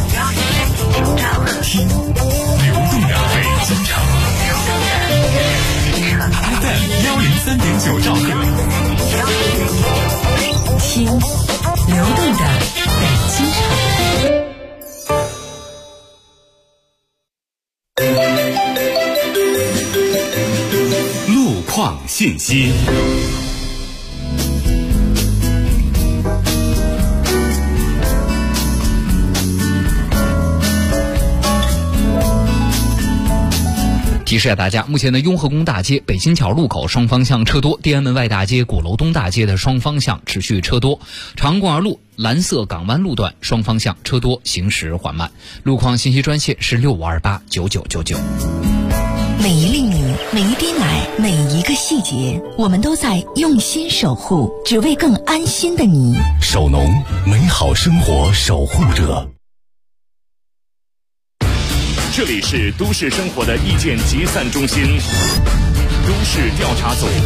听流动的北京城。FM 103.9兆赫， 听流动的北京城。 路况信息。 提提示大家，目前的雍和宫大街、北新桥路口双方向车多，天安门外大街、鼓楼东大街的双方向持续车多，长公园路、蓝色港湾路段双方向车多，行驶缓慢。路况信息专线是65289999。 每一粒米，每一滴奶，每一个细节，我们都在用心守护，只为更安心的你。 守农，美好生活守护者。 这里是都市生活的意见集散中心，都市调查组。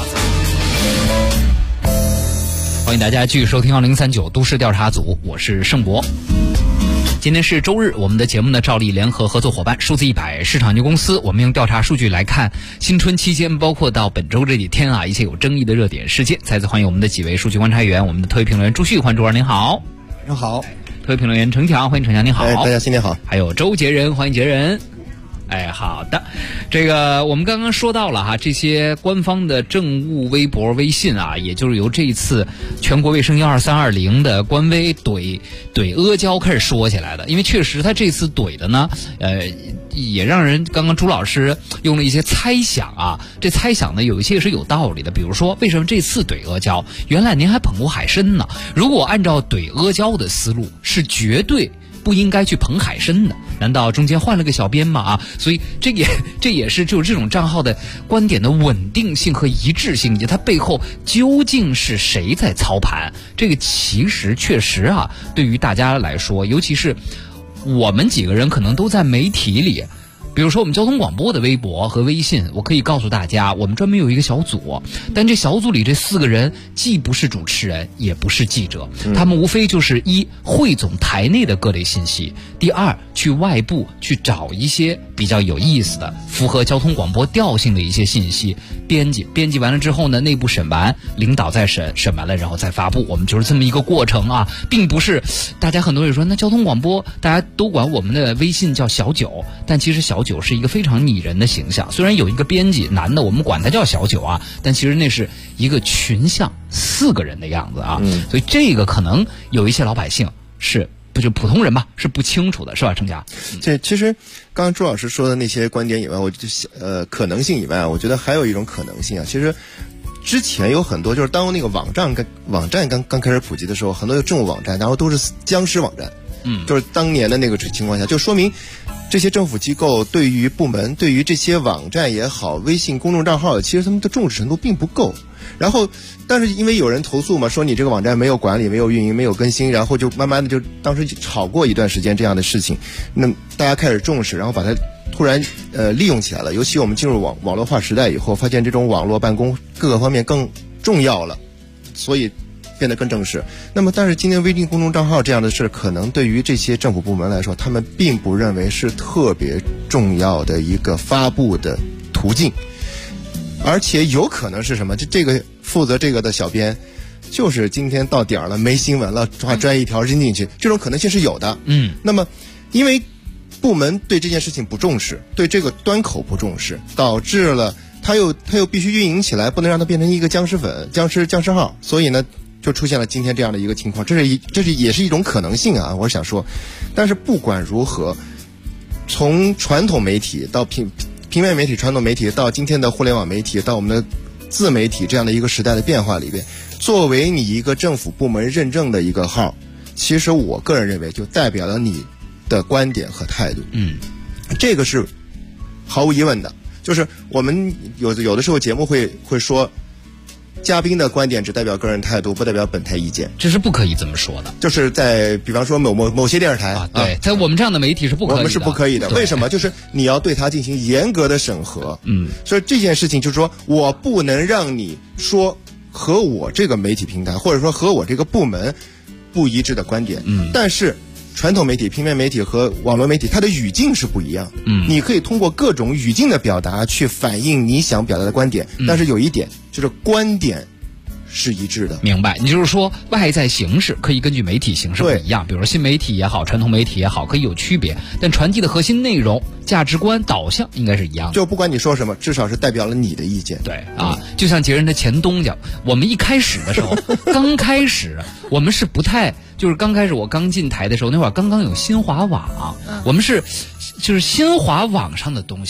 欢迎大家继续收听2039都市调查组，我是盛博。今天是周日，我们的节目呢照例联合合作伙伴数字100市场有限公司，我们用调查数据来看新春期间，包括到本周这几天啊，一些有争议的热点事件。再次欢迎我们的几位数据观察员，我们的特约评论员朱旭，欢迎朱老师您好。 您好。 特约评论员程强，欢迎程强，您好。 大家新年好。 还有周杰仁，欢迎杰仁。好的，这个我们刚刚说到了哈，这些官方的政务微博、微信啊，也就是由这一次全国卫生12320的官微怼阿胶开始说起来的。因为确实他这次怼的呢，也让人刚刚朱老师用了一些猜想啊，这猜想呢有一些是有道理的。比如说，为什么这次怼阿胶？原来您还捧过海参呢。如果按照怼阿胶的思路，是绝对不应该去捧海参的。难道中间换了个小编吗？啊，所以这也是就是这种账号的观点的稳定性和一致性，以及它背后究竟是谁在操盘？这个其实确实啊，对于大家来说，尤其是我们几个人可能都在媒体里。比如说我们交通广播的微博和微信，我可以告诉大家，我们专门有一个小组，但这小组里这4个人既不是主持人，也不是记者，他们无非就是一汇总台内的各类信息，第二去外部去找一些比较有意思的、符合交通广播调性的一些信息，编辑完了之后呢，内部审完，领导再审完了然后再发布，我们就是这么一个过程啊，并不是大家很多人说那交通广播大家都管我们的微信叫小九，但其实小九是一个非常拟人的形象，虽然有一个编辑男的，我们管他叫小九啊，但其实那是一个群像4个人的样子啊，所以这个可能有一些老百姓是不就普通人吧，是不清楚的，是吧，程佳？ 这其实刚刚朱老师说的那些观点以外，我就可能性以外，我觉得还有一种可能性啊，其实之前有很多，就是当那个网站刚开始普及的时候，很多有这种网站，然后都是僵尸网站，就是当年的那个情况下，就说明这些政府机构对于部门、对于这些网站也好、微信公众账号，其实他们的重视程度并不够。然后，但是因为有人投诉嘛，说你这个网站没有管理、没有运营、没有更新，然后就慢慢的就当时吵过一段时间这样的事情，那大家开始重视，然后把它突然利用起来了。尤其我们进入网络化时代以后，发现这种网络办公各个方面更重要了，所以变得更正式。那么但是今天微信公众账号这样的事，可能对于这些政府部门来说，他们并不认为是特别重要的一个发布的途径，而且有可能是什么，这个负责这个的小编就是今天到点了没新闻了，抓一条扔进去，这种可能性是有的。那么因为部门对这件事情不重视，对这个端口不重视，导致了他又必须运营起来，不能让它变成一个僵尸号，所以呢就出现了今天这样的一个情况，这也是一种可能性啊，我想说。但是不管如何，从传统媒体到平面媒体、传统媒体到今天的互联网媒体，到我们的自媒体这样的一个时代的变化里边，作为你一个政府部门认证的一个号，其实我个人认为就代表了你的观点和态度。这个是毫无疑问的。就是我们有的时候节目会说，嘉宾的观点只代表个人态度，不代表本台意见， 这是不可以这么说的。 就是在比方说某些电视台对，在我们这样的媒体是不可以的， 我们是不可以的。为什么？就是你要对它进行严格的审核。所以这件事情就是说我不能让你说和我这个媒体平台或者说和我这个部门不一致的观点。但是传统媒体、平面媒体和网络媒体，它的语境是不一样的。你可以通过各种语境的表达去反映你想表达的观点，但是有一点就是观点是一致的。 明白？你就是说外在形式可以根据媒体形式不一样，比如说新媒体也好，传统媒体也好，可以有区别，但传递的核心内容、价值观导向应该是一样的。 就不管你说什么，至少是代表了你的意见。 对啊，就像节人的前东家，我们一开始的时候，刚开始我们是不太。就是刚开始我刚进台的时候，那会儿刚刚有新华网，我们是就是新华网上的东西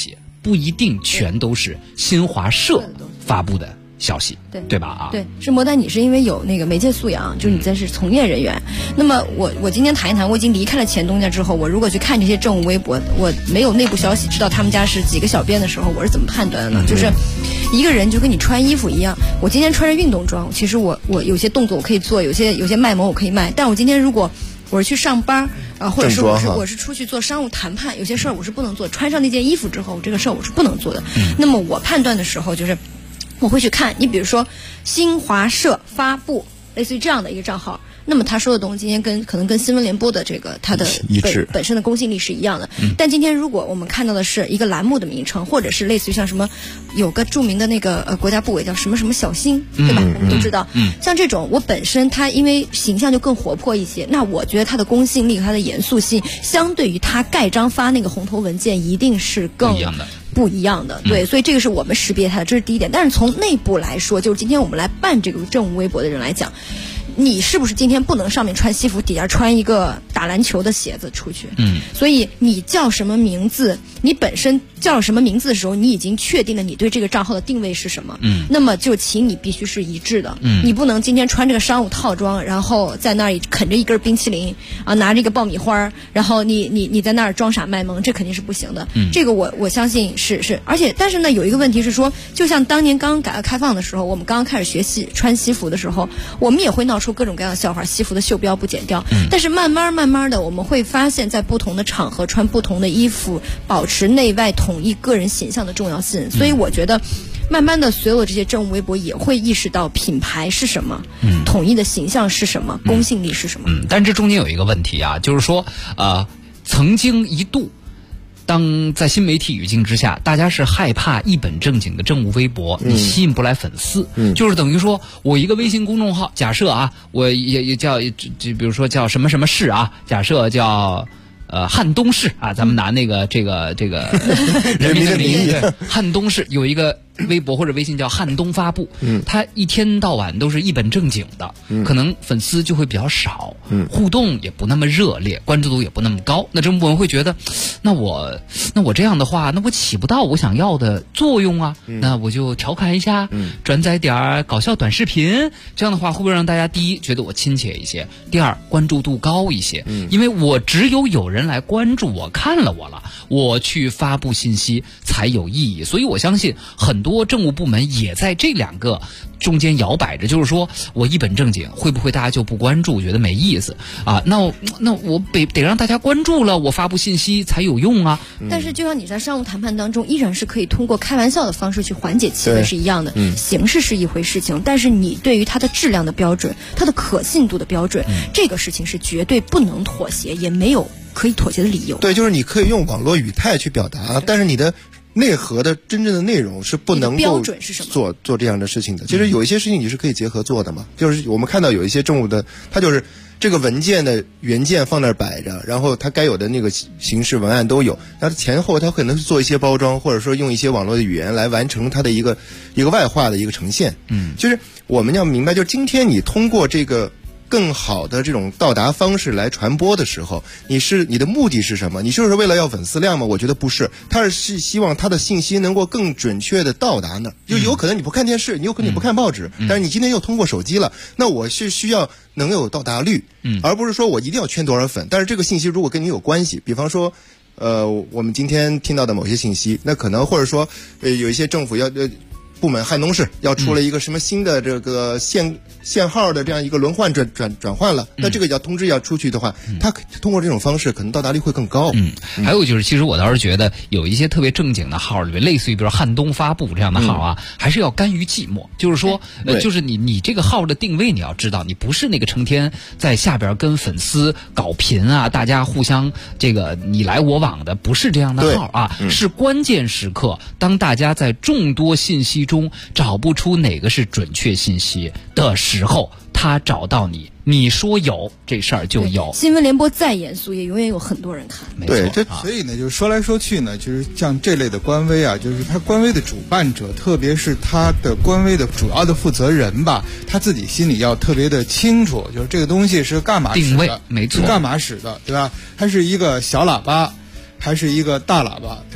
不一定全都是新华社发布的消息，对吧？啊， 对，是魔丹，你是因为有那个媒介素养，就是你在是从业人员。那么我今天谈一谈，我已经离开了前东家之后，我如果去看这些政务微博，我没有内部消息，知道他们家是几个小编的时候，我是怎么判断的呢？就是一个人就跟你穿衣服一样，我今天穿着运动装，其实我有些动作我可以做，有些卖萌我可以卖，但我今天如果我是去上班或者是我是出去做商务谈判，有些事儿我是不能做，穿上那件衣服之后，这个事儿我是不能做的。那么我判断的时候就是我会去看，你比如说新华社发布类似于这样的一个账号，那么他说的东西今天可能跟新闻联播的这个它的本身的公信力是一样的。但今天如果我们看到的是一个栏目的名称，或者是类似于像什么有个著名的那个国家部委叫什么什么小星，对吧？我们都知道，像这种我本身它因为形象就更活泼一些，那我觉得它的公信力和它的严肃性，相对于它盖章发那个红头文件一定是更不一样的。对，所以这个是我们识别它的，这是第一点。但是从内部来说，就是今天我们来办这个政务微博的人来讲，你是不是今天不能上面穿西服，底下穿一个打篮球的鞋子出去？所以你叫什么名字，你本身叫什么名字的时候，你已经确定了你对这个账号的定位是什么。那么就请你必须是一致的。你不能今天穿这个商务套装，然后在那儿啃着一根冰淇淋啊，拿着一个爆米花，然后你在那儿装傻卖萌，这肯定是不行的。这个我相信是，而且但是呢，有一个问题是说，就像当年刚改革开放的时候，我们刚刚开始学习穿西服的时候，我们也会闹出各种各样的笑话，西服的袖标不剪掉。但是慢慢的，我们会发现，在不同的场合穿不同的衣服，保持内外统一个人形象的重要性。所以我觉得，慢慢的，所有这些政务微博也会意识到品牌是什么，统一的形象是什么，公信力是什么。 但这中间有一个问题啊，就是说，曾经一度，当在新媒体语境之下，大家是害怕一本正经的政务微博，你吸引不来粉丝，就是等于说我一个微信公众号，假设啊，我也叫就比如说叫什么什么市啊，假设叫汉东市啊，咱们拿那个这个人民的名义，汉东市有一个微博或者微信叫汉东发布，他一天到晚都是一本正经的，可能粉丝就会比较少，互动也不那么热烈，关注度也不那么高。那政部门会觉得，那我这样的话，那我起不到我想要的作用啊，那我就调侃一下，转载点搞笑短视频，这样的话会不会让大家第一觉得我亲切一些，第二关注度高一些？因为我只有人来关注我，看了我了，我去发布信息才有意义。所以我相信很多政务部门也在这两个中间摇摆着，就是说我一本正经，会不会大家就不关注，觉得没意思啊？那我得让大家关注了，我发布信息才有用啊。 但是就像你在商务谈判当中，依然是可以通过开玩笑的方式去缓解气氛是一样的，形式是一回事情，但是你对于它的质量的标准，它的可信度的标准，这个事情是绝对不能妥协，也没有可以妥协的理由。 对，就是你可以用网络语态去表达，但是你的内核的真正的内容是不能够做这样的事情的。其实有一些事情你是可以结合做的嘛，就是我们看到有一些政务的，它就是这个文件的原件放那儿摆着，然后它该有的那个形式文案都有，那前后它可能是做一些包装，或者说用一些网络的语言来完成它的一个外化的一个呈现。就是我们要明白，就是今天你通过这个更好的这种到达方式来传播的时候，你的目的是什么？你就是为了要粉丝量吗？我觉得不是，他是希望他的信息能够更准确的到达那儿。就有可能你不看电视，你有可能你不看报纸，但是你今天又通过手机了，那我是需要能有到达率，而不是说我一定要圈多少粉。但是这个信息如果跟你有关系，比方说我们今天听到的某些信息，那可能或者说有一些政府要部门汉东市要出了一个什么新的这个限号的这样一个轮换转换了，那这个要通知要出去的话，它通过这种方式可能到达率会更高。 还有就是，其实我倒是觉得有一些特别正经的号里面，类似于比如汉东发布这样的号啊，还是要甘于寂寞。就是说，就是你这个号的定位你要知道，你不是那个成天在下边跟粉丝搞频啊，大家互相这个你来我往的，不是这样的号啊，是关键时刻，当大家在众多信息中找不出哪个是准确信息的时候，他找到你，你说有这事儿就有。 新闻联播再严肃，也永远有很多人看。 对，所以呢，就是说来说去呢，就是像这类的官微啊，就是他官微的主办者，特别是他的官微的主要的负责人吧，他自己心里要特别的清楚，就是这个东西是干嘛使的， 定位没错， 干嘛使的，对吧？它是一个小喇叭，还是一个大喇叭，对吧？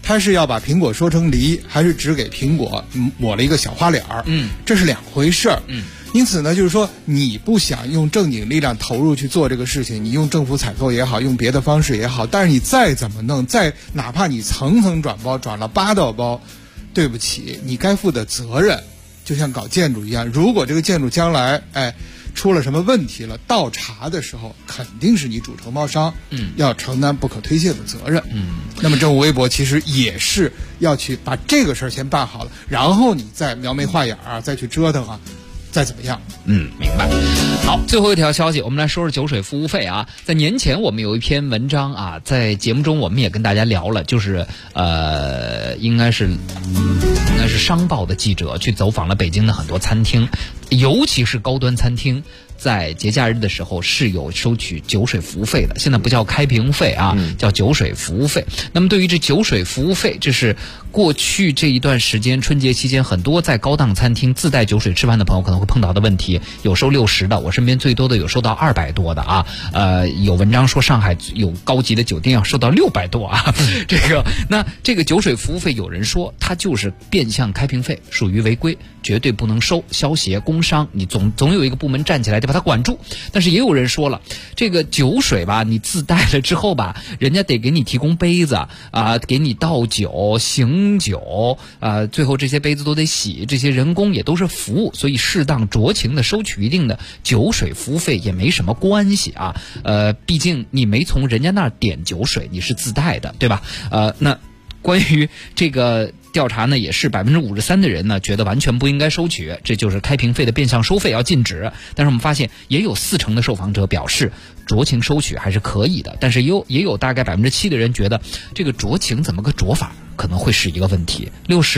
他是要把苹果说成梨，还是只给苹果抹了一个小花脸儿？这是两回事儿。因此呢，就是说你不想用正经力量投入去做这个事情，你用政府采购也好，用别的方式也好，但是你再怎么弄，哪怕你层层转包，转了8道包，对不起，你该负的责任，就像搞建筑一样，如果这个建筑将来出了什么问题了，倒查的时候肯定是你主承包商要承担不可推卸的责任。那么政府微博其实也是要去把这个事儿先办好了，然后你再描眉画眼啊，再去折腾啊，再怎么样。 明白。好，最后一条消息，我们来说说酒水服务费啊。在年前我们有一篇文章啊，在节目中我们也跟大家聊了，就是应该是商报的记者去走访了北京的很多餐厅，尤其是高端餐厅，在节假日的时候是有收取酒水服务费的，现在不叫开瓶费啊，叫酒水服务费。那么对于这酒水服务费，这是过去这一段时间春节期间很多在高档餐厅自带酒水吃饭的朋友可能会碰到的问题，有收60的，我身边最多的有收到200多的啊。有文章说上海有高级的酒店要收到600多啊。这个酒水服务费，有人说它就是变相开瓶费，属于违规，绝对不能收，消协工商你总有一个部门站起来得把它管住。但是也有人说了，这个酒水吧，你自带了之后吧，人家得给你提供杯子啊，给你倒酒醒酒啊，最后这些杯子都得洗，这些人工也都是服务，所以适当酌情的收取一定的酒水服务费也没什么关系啊。毕竟你没从人家那儿点酒水，你是自带的，对吧？那关于这个调查呢，也是53%的人呢觉得完全不应该收取，这就是开瓶费的变相收费要禁止。但是我们发现也有40%的受访者表示酌情收取还是可以的，但是也有大概7%的人觉得这个酌情怎么个酌法可能会是一个问题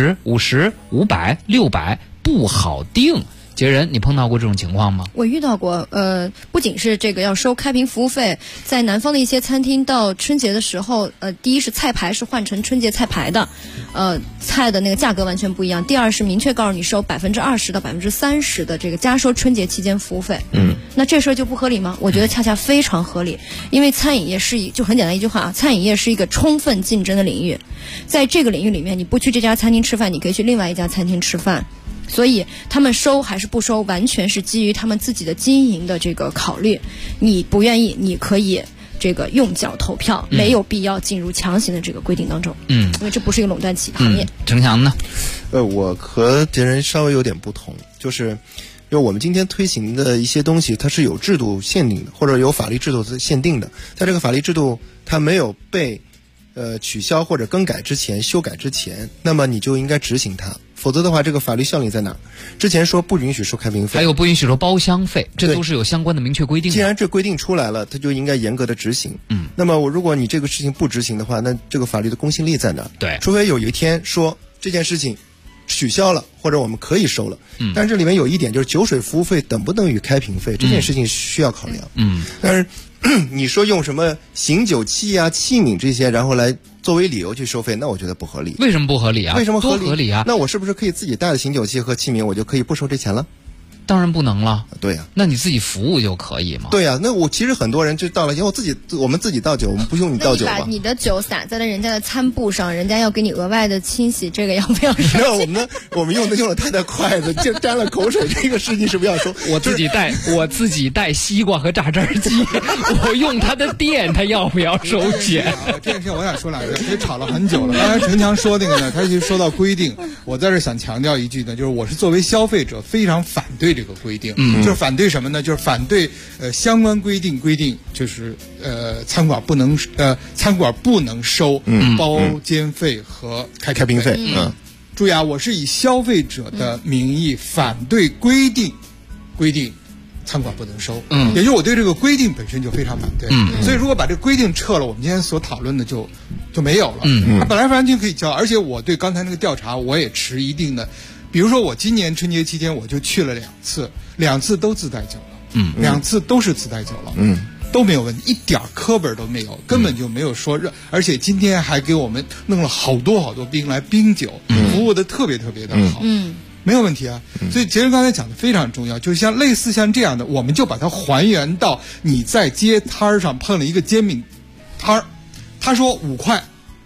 ，60、50、500、600不好定。杰人，你碰到过这种情况吗？ 我遇到过，不仅是这个要收开瓶服务费，在南方的一些餐厅到春节的时候，第一是菜牌是换成春节菜牌的，菜的那个价格完全不一样。第二是明确告诉你收20%到30%的这个加收春节期间服务费。那这事儿就不合理吗？我觉得恰恰非常合理，因为餐饮业就很简单一句话啊，餐饮业是一个充分竞争的领域，在这个领域里面，你不去这家餐厅吃饭，你可以去另外一家餐厅吃饭。所以他们收还是不收，完全是基于他们自己的经营的这个考虑。你不愿意，你可以这个用脚投票，没有必要进入强行的这个规定当中。因为这不是一个垄断行业。 程翔呢？ 我和别人稍微有点不同，就是因为我们今天推行的一些东西，它是有制度限定的，或者有法律制度限定的。在这个法律制度它没有被取消或者更改之前、修改之前，那么你就应该执行它。否则的话，这个法律效力在哪儿？之前说不允许收开瓶费， 还有不允许收包厢费，这都是有相关的明确规定的。 既然这规定出来了，它就应该严格的执行。那么如果你这个事情不执行的话，那这个法律的公信力在哪儿？ 对， 除非有一天说这件事情取消了，或者我们可以收了。但是这里面有一点，就是酒水服务费等不等于开瓶费，这件事情需要考量。但是你说用什么醒酒器啊、器皿这些，然后来作为理由去收费，那我觉得不合理。 为什么不合理啊？ 为什么合理？ 多合理啊？ 那我是不是可以自己带了醒酒器和器皿，我就可以不收这钱了？ 当然不能了。 对呀， 那你自己服务就可以吗？ 对呀，那我其实很多人就到了以后我们自己倒酒，我们不用你倒酒吧？ 那你把你的酒洒在了人家的餐布上，人家要给你额外的清洗，这个要不要收？ 那我们用了太筷子，就沾了口水，这个事情是不是要收？ 我自己带西瓜和榨汁机，我用他的店，他要不要收钱？ 这件事我想说两句，这吵了很久了。刚才程强说那个呢，他就说到规定，我在这想强调一句呢，就是我是作为消费者非常反对这个规定，就是反对什么呢？就是反对相关规定就是餐馆不能收包间费和开瓶费。注意啊，我是以消费者的名义反对规定餐馆不能收，也就是我对这个规定本身就非常反对。所以如果把这个规定撤了，我们今天所讨论的就没有了。它本来完全可以交，而且我对刚才那个调查我也持一定的。比如说我今年春节期间我就去了2次都自带酒了，2次都是自带酒了，都没有问题，一点磕本都没有，根本就没有说而且今天还给我们弄了好多冰来冰酒，服务的特别的好，没有问题啊。所以杰人刚才讲的非常重要，就像类似像这样的，我们就把它还原到你在街摊上碰了一个煎饼摊儿，他说5块。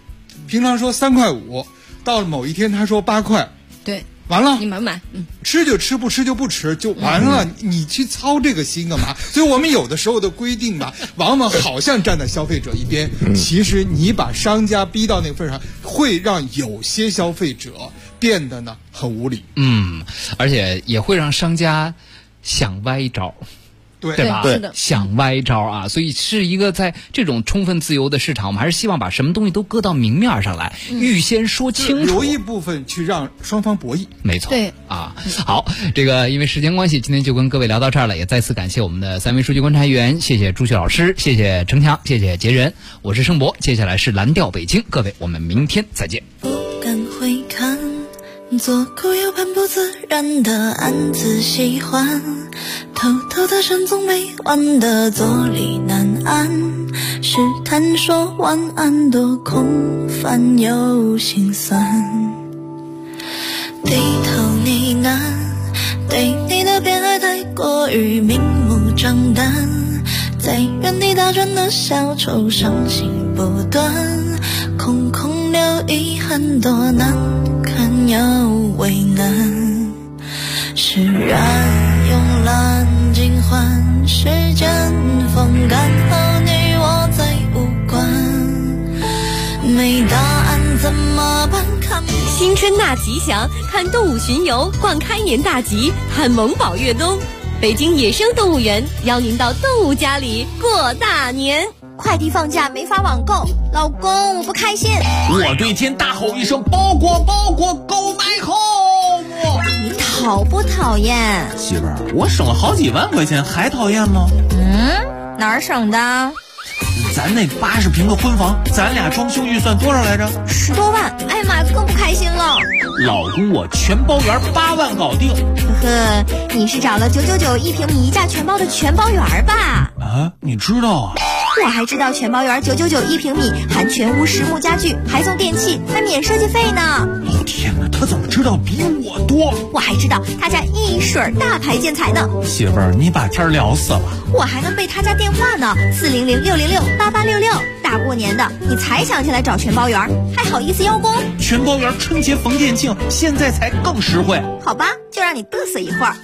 平常说3块5，到了某一天他说8块， 对， 完了， 你买， 吃就吃，不吃就不吃，就完了。你去操这个心干嘛？所以我们有的时候的规定吧，往往好像站在消费者一边，其实你把商家逼到那个份上，会让有些消费者变得呢很无理。 而且也会让商家想歪招。对吧？ 是的， 想歪招啊，所以是一个在这种充分自由的市场，我们还是希望把什么东西都搁到明面上来，预先说清楚， 留一部分去让双方博弈。 没错， 对啊。好，这个因为时间关系，今天就跟各位聊到这儿了，也再次感谢我们的3位数据观察员，谢谢朱旭老师，谢谢程强，谢谢杰人，我是盛博，接下来是蓝调北京，各位，我们明天再见。 不敢回看，左顾右盼不自然的暗自喜欢，偷偷的神总没完的坐立难安，试探说晚安多空泛又心酸，低头呢喃，对你的偏爱太过于明目张胆，在原地打转的小丑伤心不断，空空留遗憾多难看又为难，释然慵懒尽欢，时间风干后你我再无关，没答案怎么办？看新春大吉祥，看动物巡游，逛开年大吉，看萌宝越冬。北京野生动物园邀您到动物家里过大年。 快递放假没法网购，老公我不开心。 我对天大吼一声，包裹包裹 Go my home。 你讨不讨厌？ 媳妇儿，我省了好几万块钱，还讨厌吗？ 哪儿省的？ 咱那80平的婚房，咱俩装修预算多少来着 ？10多万。哎呀妈，更不开心了。 老公，我全包圆8万搞定。 呵呵，你是找了999一平米1价全包的全包圆吧？ 啊，你知道啊？ 我还知道全包圆999一平米，含全屋实木家具，还送电器，还免设计费呢。 老天哪，他怎么知道比我多？ 我还知道他家一水大牌建材呢。 媳妇儿，你把天聊死了。 我还能背他家电话呢，400-606-8866。大过年的，你才想起来找全包圆，还好意思邀功？ 全包圆春节逢店庆，现在才更实惠。 好吧，就让你嘚瑟一会儿。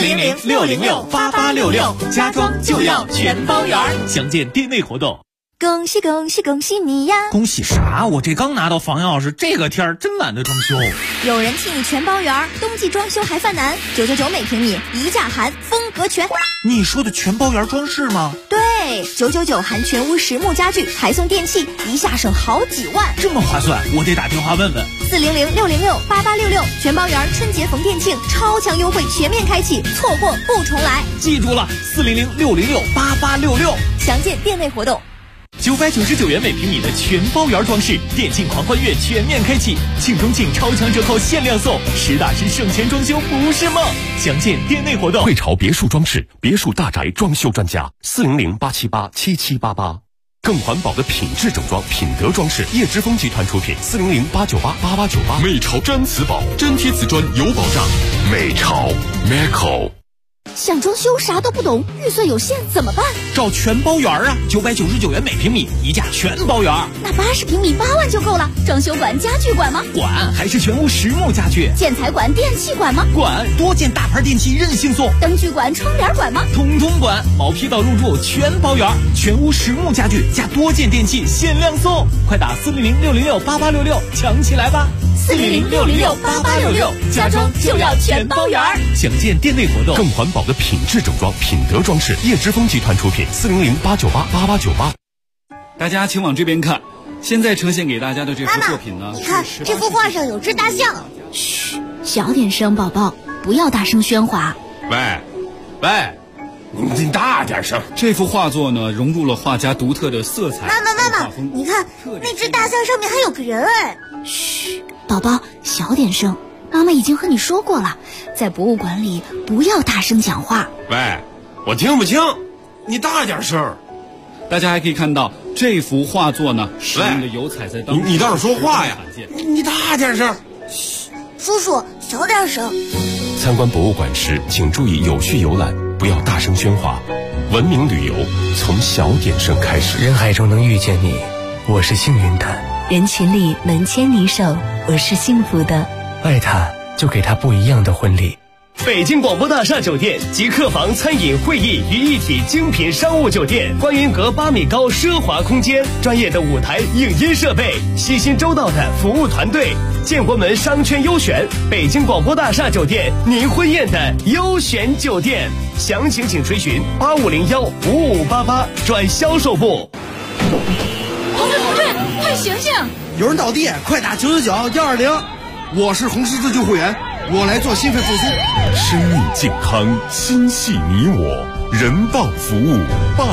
400-606-8866，家装就要全包圆，详见店内活动。 恭喜恭喜恭喜你呀！ 恭喜啥？我这刚拿到房钥匙，这个天儿真懒得装修。 有人替你全包圆，冬季装修还犯难，999每平米，1价含，风格全。 你说的全包圆装饰吗？ 对，999含全屋实木家具，还送电器，一下省好几万。 这么划算，我得打电话问问。 400-606-8866，全包圆春节逢店庆，超强优惠全面开启，错过不重来。 记住了，400-606-8866， 详见店内活动。 999元每平米的全包圆装饰，电竞狂欢月全面开启，庆中庆超强折扣限量送，实打实省钱装修不是梦。详见店内活动。 汇潮别墅装饰，别墅大宅装修专家，400-878-7788。更环保的品质整装，品德装饰，叶之峰集团出品，400-898-8898。美潮毡瓷宝，真贴瓷砖有保障。美潮 Meco。 想装修啥都不懂，预算有限怎么办？ 找全包圆啊，999元每平米，1价全包圆。 那80平米8万就够了。装修管、家具管吗？ 管，还是全屋实木家具？ 建材管、电器管吗？ 管，多件大牌电器任性送。 灯具管、窗帘管吗？ 通通管，毛坯到入住全包圆，全屋实木家具加多件电器限量送。快打400-606-8866，抢起来吧！400-606-8866，家装就要全包圆。详见店内活动。 更环保的品质整装，品德装饰，叶之峰集团出品，400-898-8898。 大家请往这边看，现在呈现给大家的这幅作品呢， 你看这幅画上有只大象。 嘘，小点声，宝宝，不要大声喧哗。 喂，你大点声。 这幅画作呢，融入了画家独特的色彩。 妈妈，你看那只大象上面还有个人哎。 嘘，宝宝，小点声。妈妈已经和你说过了，在博物馆里不要大声讲话。 喂，我听不清，你大点声。 大家还可以看到这幅画作呢，使用的油彩在当中。 你倒是说话呀！你大点声。 嘘，叔叔，小点声。 参观博物馆时，请注意有序游览，不要大声喧哗。文明旅游从小点声开始。 人海中能遇见你，我是幸运的。 人群里能牵你手，我是幸福的。 爱他，就给他不一样的婚礼。 北京广播大厦酒店集客房、餐饮、会议于一体精品商务酒店，观云阁8米高奢华空间，专业的舞台影音设备，细心周到的服务团队，建国门商圈优选，北京广播大厦酒店，您婚宴的优选酒店。详情请垂询85015588转销售部。 同志，快醒醒！ 有人倒地，快打999-120。我是红十字救护员，我来做心肺复苏。 生命健康，心系你我，人道服务。